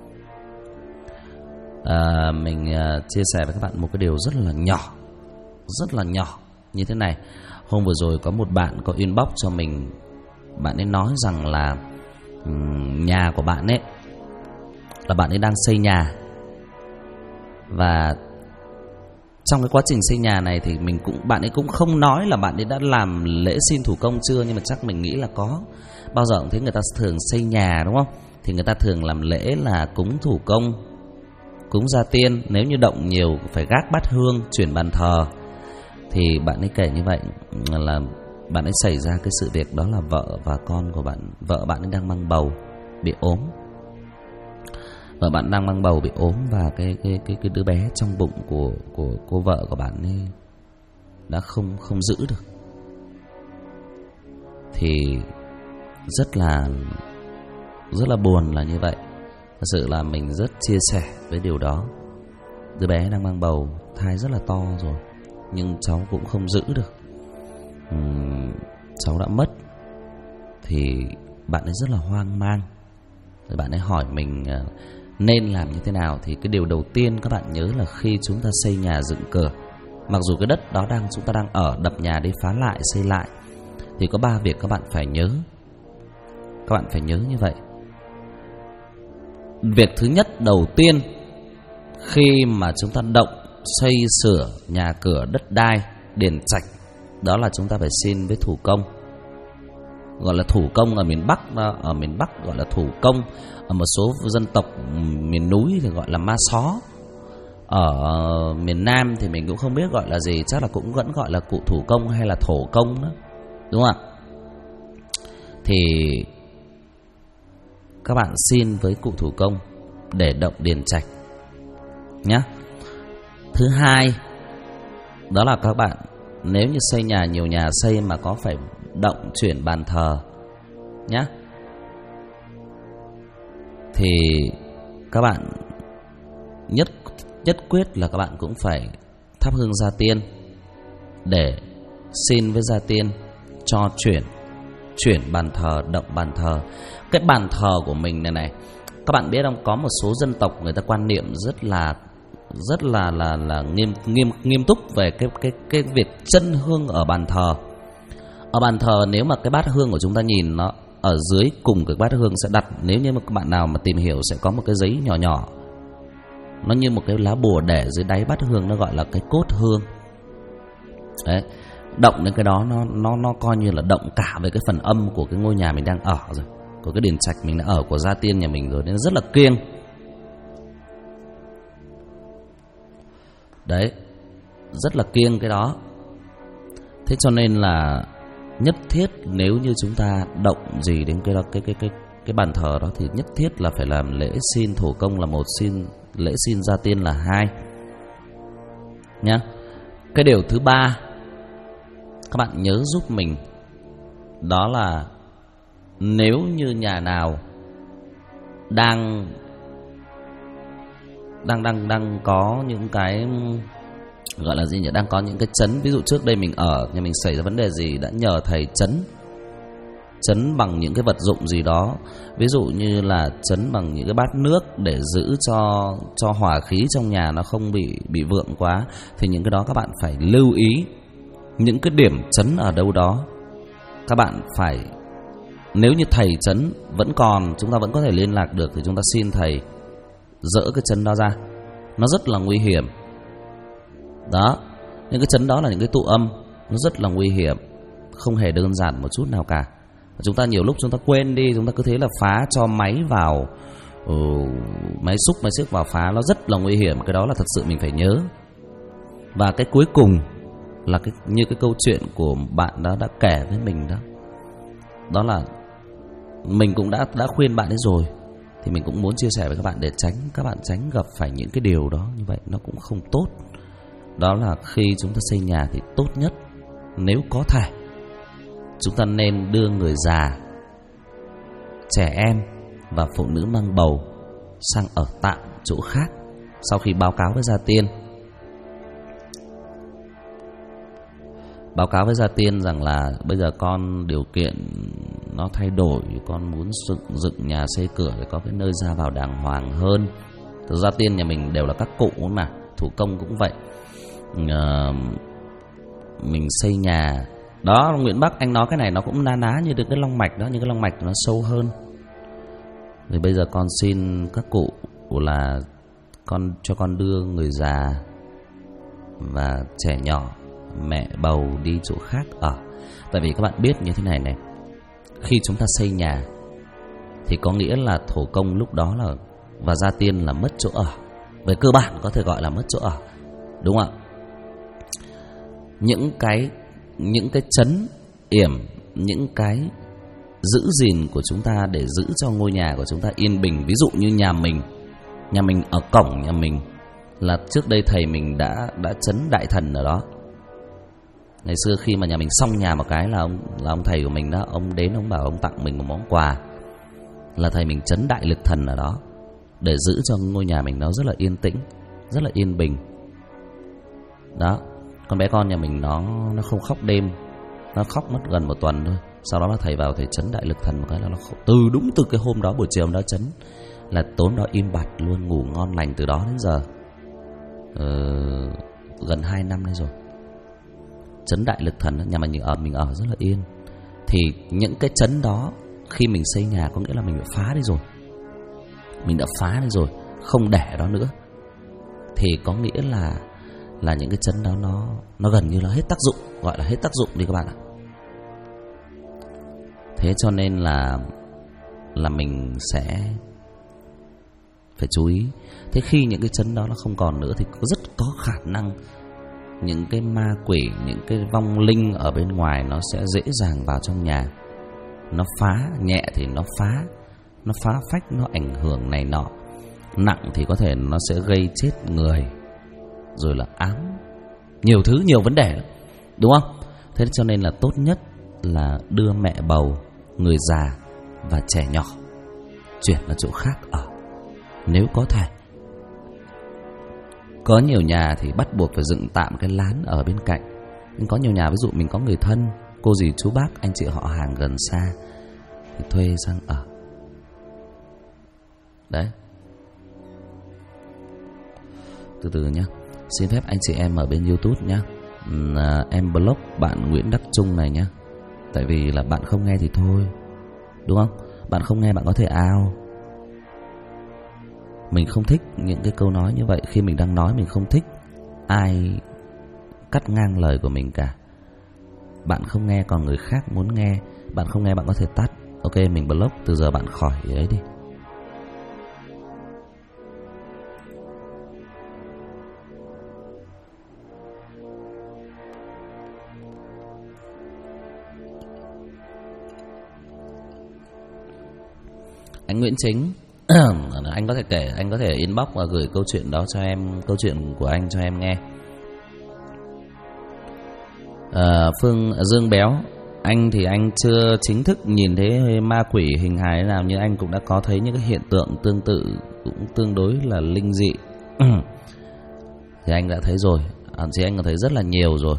S1: Mình chia sẻ với các bạn một cái điều rất là nhỏ như thế này. Hôm vừa rồi có một bạn có inbox cho mình, bạn ấy nói rằng là nhà của bạn ấy là bạn ấy đang xây nhà, và trong cái quá trình xây nhà này thì bạn ấy cũng không nói là bạn ấy đã làm lễ xin thủ công chưa, nhưng mà chắc mình nghĩ là có. Bao giờ cũng thấy người ta thường xây nhà đúng không, thì người ta thường làm lễ là cúng thủ công, cúng gia tiên, nếu như động nhiều phải gác bát hương, chuyển bàn thờ. Thì bạn ấy kể như vậy là bạn ấy xảy ra cái sự việc đó là vợ và con của vợ bạn ấy đang mang bầu bị ốm. Vợ bạn đang mang bầu bị ốm, và cái đứa bé trong bụng của cô vợ của bạn ấy đã không giữ được. Thì rất là buồn là như vậy. Thật sự là mình rất chia sẻ với điều đó. Đứa bé đang mang bầu, thai rất là to rồi, nhưng cháu cũng không giữ được. Cháu đã mất. Thì bạn ấy rất là hoang mang, Rồi bạn ấy hỏi mình nên làm như thế nào. Thì cái điều đầu tiên các bạn nhớ là khi chúng ta xây nhà dựng cửa, mặc dù cái đất đó chúng ta đang ở, đập nhà đi phá lại xây lại, thì có 3 việc các bạn phải nhớ. Các bạn phải nhớ như vậy. Việc thứ nhất đầu tiên khi mà chúng ta động xây sửa nhà cửa, đất đai, điền trạch, đó là chúng ta phải xin với thủ công. Gọi là thủ công ở miền Bắc gọi là thủ công, ở một số dân tộc miền núi thì gọi là ma xó. Ở miền Nam thì mình cũng không biết gọi là gì, chắc là cũng vẫn gọi là cụ thủ công hay là thổ công đó, đúng không ạ? Thì các bạn xin với cụ thủ công để động điền trạch nhé. Thứ hai, đó là các bạn nếu như xây nhà, nhiều nhà xây mà có phải động chuyển bàn thờ nhé, thì các bạn nhất quyết là các bạn cũng phải thắp hương gia tiên để xin với gia tiên cho chuyển bàn thờ, động bàn thờ. Cái bàn thờ của mình này, các bạn biết không, có một số dân tộc người ta quan niệm rất là nghiêm túc về cái việc chân hương ở bàn thờ. Ở bàn thờ, nếu mà cái bát hương của chúng ta nhìn nó ở dưới cùng cái bát hương sẽ đặt, nếu như mà các bạn nào mà tìm hiểu sẽ có một cái giấy nhỏ nhỏ, nó như một cái lá bùa để dưới đáy bát hương, nó gọi là cái cốt hương. Đấy, động đến cái đó nó coi như là động cả về cái phần âm của cái ngôi nhà mình đang ở rồi, của cái điền trạch mình đã ở, của gia tiên nhà mình rồi, nên rất là kiêng. Đấy, rất là kiêng cái đó. Thế cho nên là nhất thiết nếu như chúng ta động gì đến cái bàn thờ đó thì nhất thiết là phải làm lễ xin thổ công là 1, lễ xin gia tiên là 2 nhá. Cái điều thứ 3 các bạn nhớ giúp mình, đó là nếu như nhà nào đang có những cái gọi là gì nhỉ, đang có những cái chấn. Ví dụ trước đây mình ở nhà mình xảy ra vấn đề gì, đã nhờ thầy chấn bằng những cái vật dụng gì đó, ví dụ như là chấn bằng những cái bát nước để giữ cho hỏa khí trong nhà nó không bị vượng quá, thì những cái đó các bạn phải lưu ý những cái điểm chấn ở đâu đó. Các bạn phải, nếu như thầy chấn vẫn còn, chúng ta vẫn có thể liên lạc được, thì chúng ta xin thầy dỡ cái chấn đó ra. Nó rất là nguy hiểm đó, những cái chấn đó là những cái tụ âm, nó rất là nguy hiểm, không hề đơn giản một chút nào cả. Chúng ta nhiều lúc chúng ta quên đi, chúng ta cứ thế là phá, cho máy vào, máy xúc máy xước vào phá, nó rất là nguy hiểm. Cái đó là thật sự mình phải nhớ. Và cái cuối cùng là như cái câu chuyện của bạn đó đã kể với mình đó, đó là mình cũng đã khuyên bạn ấy rồi, thì mình cũng muốn chia sẻ với các bạn để các bạn tránh gặp phải những cái điều đó như vậy, nó cũng không tốt. Đó là khi chúng ta xây nhà thì tốt nhất nếu có thể chúng ta nên đưa người già, trẻ em và phụ nữ mang bầu sang ở tạm chỗ khác sau khi báo cáo với gia tiên. Báo cáo với gia tiên rằng là bây giờ con điều kiện nó thay đổi, con muốn dựng nhà xây cửa để có cái nơi ra vào đàng hoàng hơn. Thực gia tiên nhà mình đều là các cụ mà, thủ công cũng vậy. Mình xây nhà đó, Nguyễn Bắc anh nói cái này nó cũng na ná như được cái long mạch đó, nhưng cái long mạch nó sâu hơn. Thì bây giờ con xin các cụ là cho con đưa người già và trẻ nhỏ, mẹ bầu đi chỗ khác ở. Tại vì các bạn biết như thế này này, khi chúng ta xây nhà thì có nghĩa là thổ công lúc đó là và gia tiên là mất chỗ ở. Về cơ bản có thể gọi là mất chỗ ở, đúng không ạ? Những cái trấn yểm, những cái giữ gìn của chúng ta để giữ cho ngôi nhà của chúng ta yên bình. Ví dụ như nhà mình ở cổng nhà mình là trước đây thầy mình đã trấn đại thần ở đó. Ngày xưa khi mà nhà mình xong nhà một cái là ông thầy của mình đó, ông đến ông bảo ông tặng mình một món quà, là thầy mình trấn đại lực thần ở đó để giữ cho ngôi nhà mình nó rất là yên tĩnh, rất là yên bình. Đó, con bé con nhà mình nó không khóc đêm, nó khóc mất gần 1 tuần thôi, Sau đó là thầy vào thầy chấn đại lực thần một cái là nó đúng từ cái hôm đó, buổi chiều hôm đó chấn là tối đó im bặt luôn, ngủ ngon lành từ đó đến giờ. Gần 2 năm nay rồi. Chấn đại lực thần, nhà mình ở rất là yên. Thì những cái chấn đó khi mình xây nhà có nghĩa là mình đã phá đi rồi. Mình đã phá đi rồi, không để đó nữa. Thì có nghĩa là những cái chấn đó nó gần như là hết tác dụng, gọi là hết tác dụng đi các bạn ạ. Thế cho nên là mình sẽ phải chú ý. Thế khi những cái chấn đó nó không còn nữa thì rất có khả năng những cái ma quỷ, những cái vong linh ở bên ngoài nó sẽ dễ dàng vào trong nhà. Nó phá, nhẹ thì nó phá phách, nó ảnh hưởng này nọ. Nặng thì có thể nó sẽ gây chết người, rồi là ám, nhiều thứ, nhiều vấn đề, đúng không? Thế cho nên là tốt nhất là đưa mẹ bầu, người già và trẻ nhỏ chuyển ra chỗ khác ở, nếu có thể. Có nhiều nhà thì bắt buộc phải dựng tạm cái lán ở bên cạnh. Nhưng có nhiều nhà ví dụ mình có người thân, cô dì chú bác, anh chị họ hàng gần xa thì thuê sang ở. Đấy. Từ từ nhá. Xin phép anh chị em ở bên YouTube nhá. Em block bạn Nguyễn Đắc Trung này nhá. Tại vì là bạn không nghe thì thôi, đúng không? Bạn không nghe bạn có thể out. Mình không thích những cái câu nói như vậy. Khi mình đang nói mình không thích ai cắt ngang lời của mình cả. Bạn không nghe còn người khác muốn nghe. Bạn không nghe bạn có thể tắt. Ok, mình block, từ giờ bạn khỏi ấy đi. Anh Nguyễn Chính, anh có thể kể, anh có thể inbox và gửi câu chuyện đó cho em, câu chuyện của anh cho em nghe. Phương Dương Béo, anh thì anh chưa chính thức nhìn thấy ma quỷ hình hài nào, nhưng anh cũng đã có thấy những cái hiện tượng tương tự, cũng tương đối là linh dị. Thì anh đã thấy rồi, thì anh có thấy rất là nhiều rồi.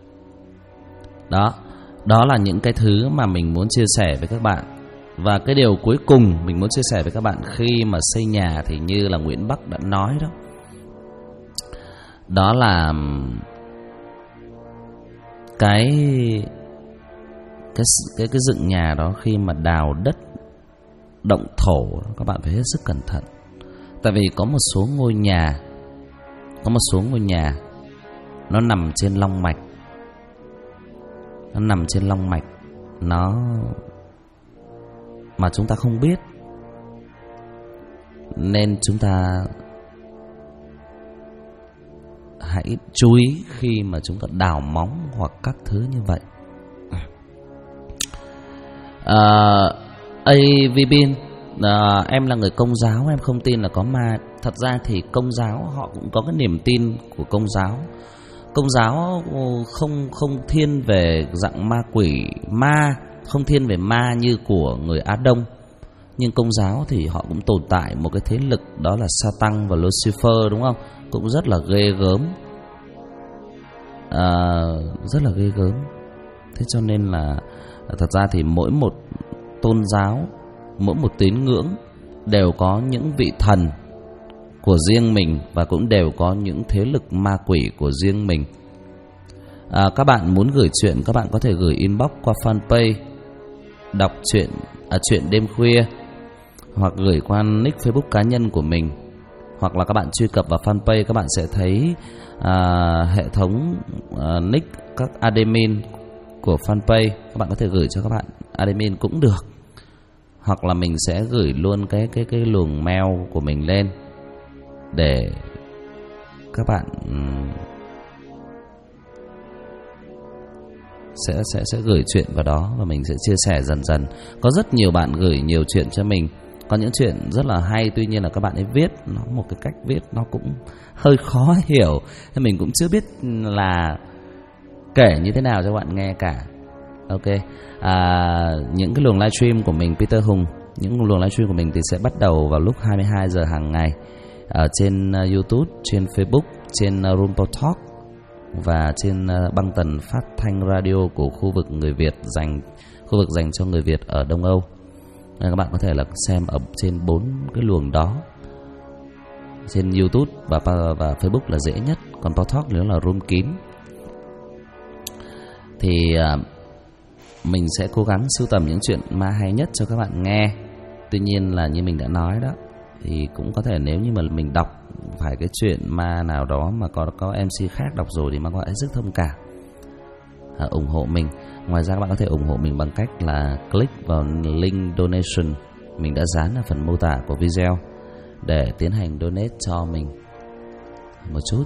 S1: Đó là những cái thứ mà mình muốn chia sẻ với các bạn. Và cái điều cuối cùng mình muốn chia sẻ với các bạn khi mà xây nhà thì như là Nguyễn Bắc đã nói đó. Đó là cái dựng nhà đó, khi mà đào đất, động thổ, các bạn phải hết sức cẩn thận. Tại vì có một số ngôi nhà nó nằm trên long mạch. Nó mà chúng ta không biết, nên chúng ta hãy chú ý khi mà chúng ta đào móng hoặc các thứ như vậy. AVBin, em là người Công giáo, em không tin là có ma. Thật ra thì Công giáo họ cũng có cái niềm tin của Công giáo. Công giáo không thiên về dạng ma quỷ, không thiên về ma như của người Á Đông. Nhưng Công giáo thì họ cũng tồn tại một cái thế lực, đó là Satan và Lucifer, đúng không? Cũng rất là ghê gớm, rất là ghê gớm. Thế cho nên là thật ra thì mỗi một tôn giáo, mỗi một tín ngưỡng đều có những vị thần của riêng mình, và cũng đều có những thế lực ma quỷ của riêng mình. Các bạn muốn gửi chuyện, các bạn có thể gửi inbox qua fanpage đọc chuyện đêm khuya, hoặc gửi qua nick Facebook cá nhân của mình, hoặc là các bạn truy cập vào fanpage, các bạn sẽ thấy hệ thống nick các admin của fanpage. Các bạn có thể gửi cho các bạn admin cũng được, hoặc là mình sẽ gửi luôn cái luồng mail của mình lên để các bạn sẽ gửi chuyện vào đó, và mình sẽ chia sẻ dần dần. Có rất nhiều bạn gửi nhiều chuyện cho mình, có những chuyện rất là hay, tuy nhiên là các bạn ấy viết nó một cái cách viết nó cũng hơi khó hiểu, nên mình cũng chưa biết là kể như thế nào cho bạn nghe cả. Ok, những cái luồng livestream của mình, Peter Hùng, những luồng livestream của mình thì sẽ bắt đầu vào lúc 22 giờ hàng ngày ở trên YouTube, trên Facebook, trên Rumble Talk và trên băng tần phát thanh radio của khu vực người Việt, dành khu vực dành cho người Việt ở Đông Âu. Nên các bạn có thể là xem ở trên 4 cái luồng đó. Trên YouTube và Facebook là dễ nhất. Còn Talk nếu là room kín. Thì mình sẽ cố gắng sưu tầm những chuyện ma hay nhất cho các bạn nghe. Tuy nhiên là như mình đã nói đó, thì cũng có thể nếu như mà mình đọc phải cái chuyện ma nào đó mà có MC khác đọc rồi thì mong các bạn rất thông cảm, ủng hộ mình. Ngoài ra các bạn có thể ủng hộ mình bằng cách là click vào link donation mình đã dán ở phần mô tả của video để tiến hành donate cho mình một chút.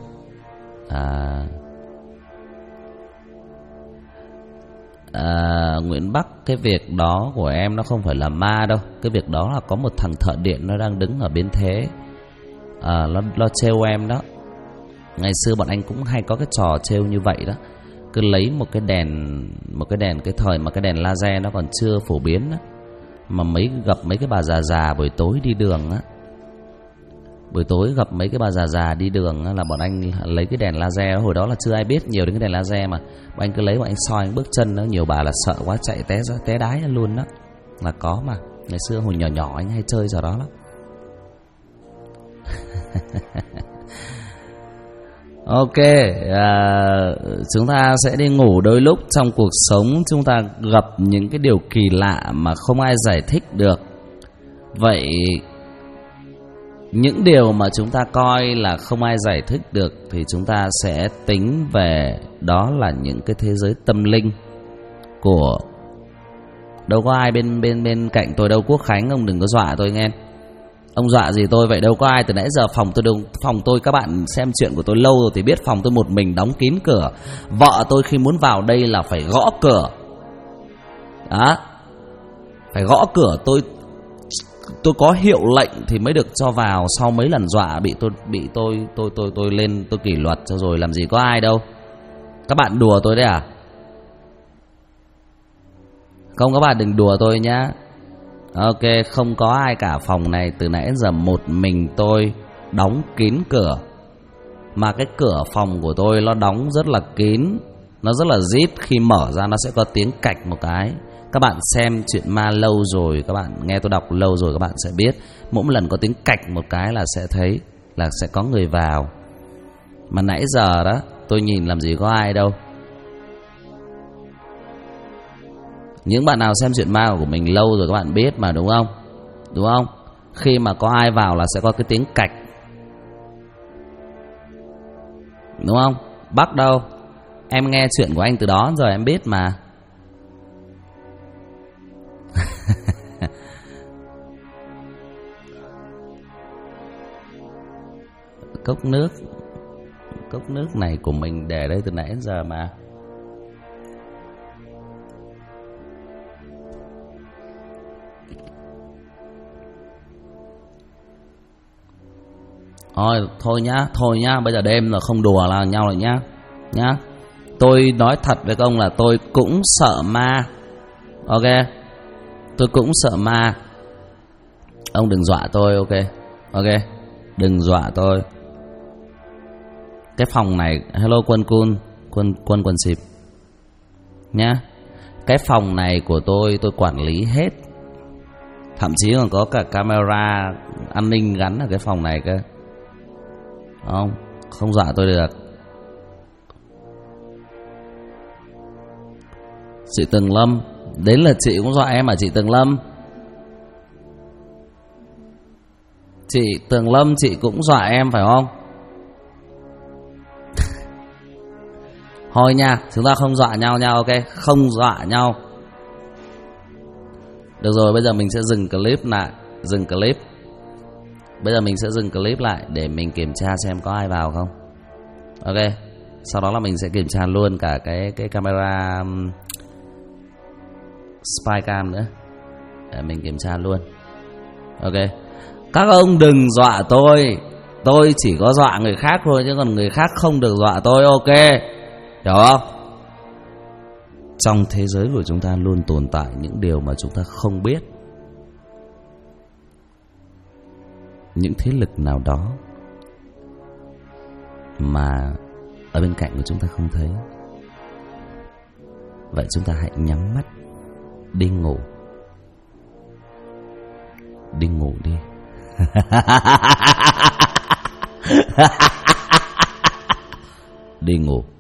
S1: Nguyễn Bắc, cái việc đó của em nó không phải là ma đâu. Cái việc đó là có một thằng thợ điện nó đang đứng ở bên thế, nó trêu em đó. Ngày xưa bọn anh cũng hay có cái trò trêu như vậy đó. Cứ lấy một cái đèn cái thời mà cái đèn laser nó còn chưa phổ biến đó, mà gặp mấy cái bà già buổi tối đi đường á, buổi tối gặp mấy cái bà già đi đường á, là bọn anh lấy cái đèn laser. Hồi đó là chưa ai biết nhiều đến cái đèn laser mà bọn anh cứ lấy, bọn anh soi bước chân đó, nhiều bà là sợ quá chạy té đái luôn đó, là có mà. Ngày xưa hồi nhỏ anh hay chơi trò đó lắm. Ok, chúng ta sẽ đi ngủ. Đôi lúc trong cuộc sống chúng ta gặp những cái điều kỳ lạ mà không ai giải thích được. Vậy những điều mà chúng ta coi là không ai giải thích được thì chúng ta sẽ tính về đó là những cái thế giới tâm linh của... Đâu có ai bên cạnh tôi đâu. Quốc Khánh, ông đừng có dọa tôi nghe. Ông dọa gì tôi vậy? Đâu có ai. Từ nãy giờ phòng tôi các bạn xem chuyện của tôi lâu rồi thì biết phòng tôi một mình đóng kín cửa. Vợ tôi khi muốn vào đây là phải gõ cửa đó, phải gõ cửa. Tôi có hiệu lệnh thì mới được cho vào. Sau mấy lần dọa bị tôi lên tôi kỷ luật cho rồi, làm gì có ai đâu. Các bạn đùa tôi đấy à? Không, các bạn đừng đùa tôi nhá. Ok, không có ai cả. Phòng này từ nãy giờ một mình tôi đóng kín cửa. Mà cái cửa phòng của tôi nó đóng rất là kín, nó rất là rít. Khi mở ra nó sẽ có tiếng cạch một cái. Các bạn xem chuyện ma lâu rồi, các bạn nghe tôi đọc lâu rồi, các bạn sẽ biết mỗi một lần có tiếng cạch một cái là sẽ thấy là sẽ có người vào. Mà nãy giờ đó tôi nhìn làm gì có ai đâu. Những bạn nào xem chuyện ma của mình lâu rồi các bạn biết mà, đúng không? Đúng không? Khi mà có ai vào là sẽ có cái tiếng cạch, đúng không? Bắc đâu? Em nghe chuyện của anh từ đó rồi em biết mà. Cốc nước này của mình để đây từ nãy đến giờ mà. Thôi nhá, bây giờ đêm rồi, không đùa là nhau rồi nhá. Tôi nói thật với ông là tôi cũng sợ ma. Ok, tôi cũng sợ ma. Ông đừng dọa tôi. Ok, đừng dọa tôi. Cái phòng này, hello quân xịp nhá. Cái phòng này của tôi quản lý hết. Thậm chí còn có cả camera an ninh gắn ở cái phòng này cơ. Không dọa tôi được. Chị Tường Lâm, đến là chị cũng dọa em à? Chị Tường Lâm, chị cũng dọa em phải không? Thôi nha, chúng ta không dọa nhau nha. Ok, không dọa nhau. Được rồi, bây giờ mình sẽ dừng clip lại. Bây giờ mình sẽ dừng clip lại để mình kiểm tra xem có ai vào không. Ok, sau đó là mình sẽ kiểm tra luôn cả cái camera spycam nữa để mình kiểm tra luôn. Ok, các ông đừng dọa tôi chỉ có dọa người khác thôi, chứ còn người khác không được dọa tôi. Ok, hiểu không? Trong thế giới của chúng ta luôn tồn tại những điều mà chúng ta không biết. Những thế lực nào đó mà ở bên cạnh của chúng ta không thấy. Vậy chúng ta hãy nhắm mắt đi ngủ. Đi ngủ đi. Đi ngủ.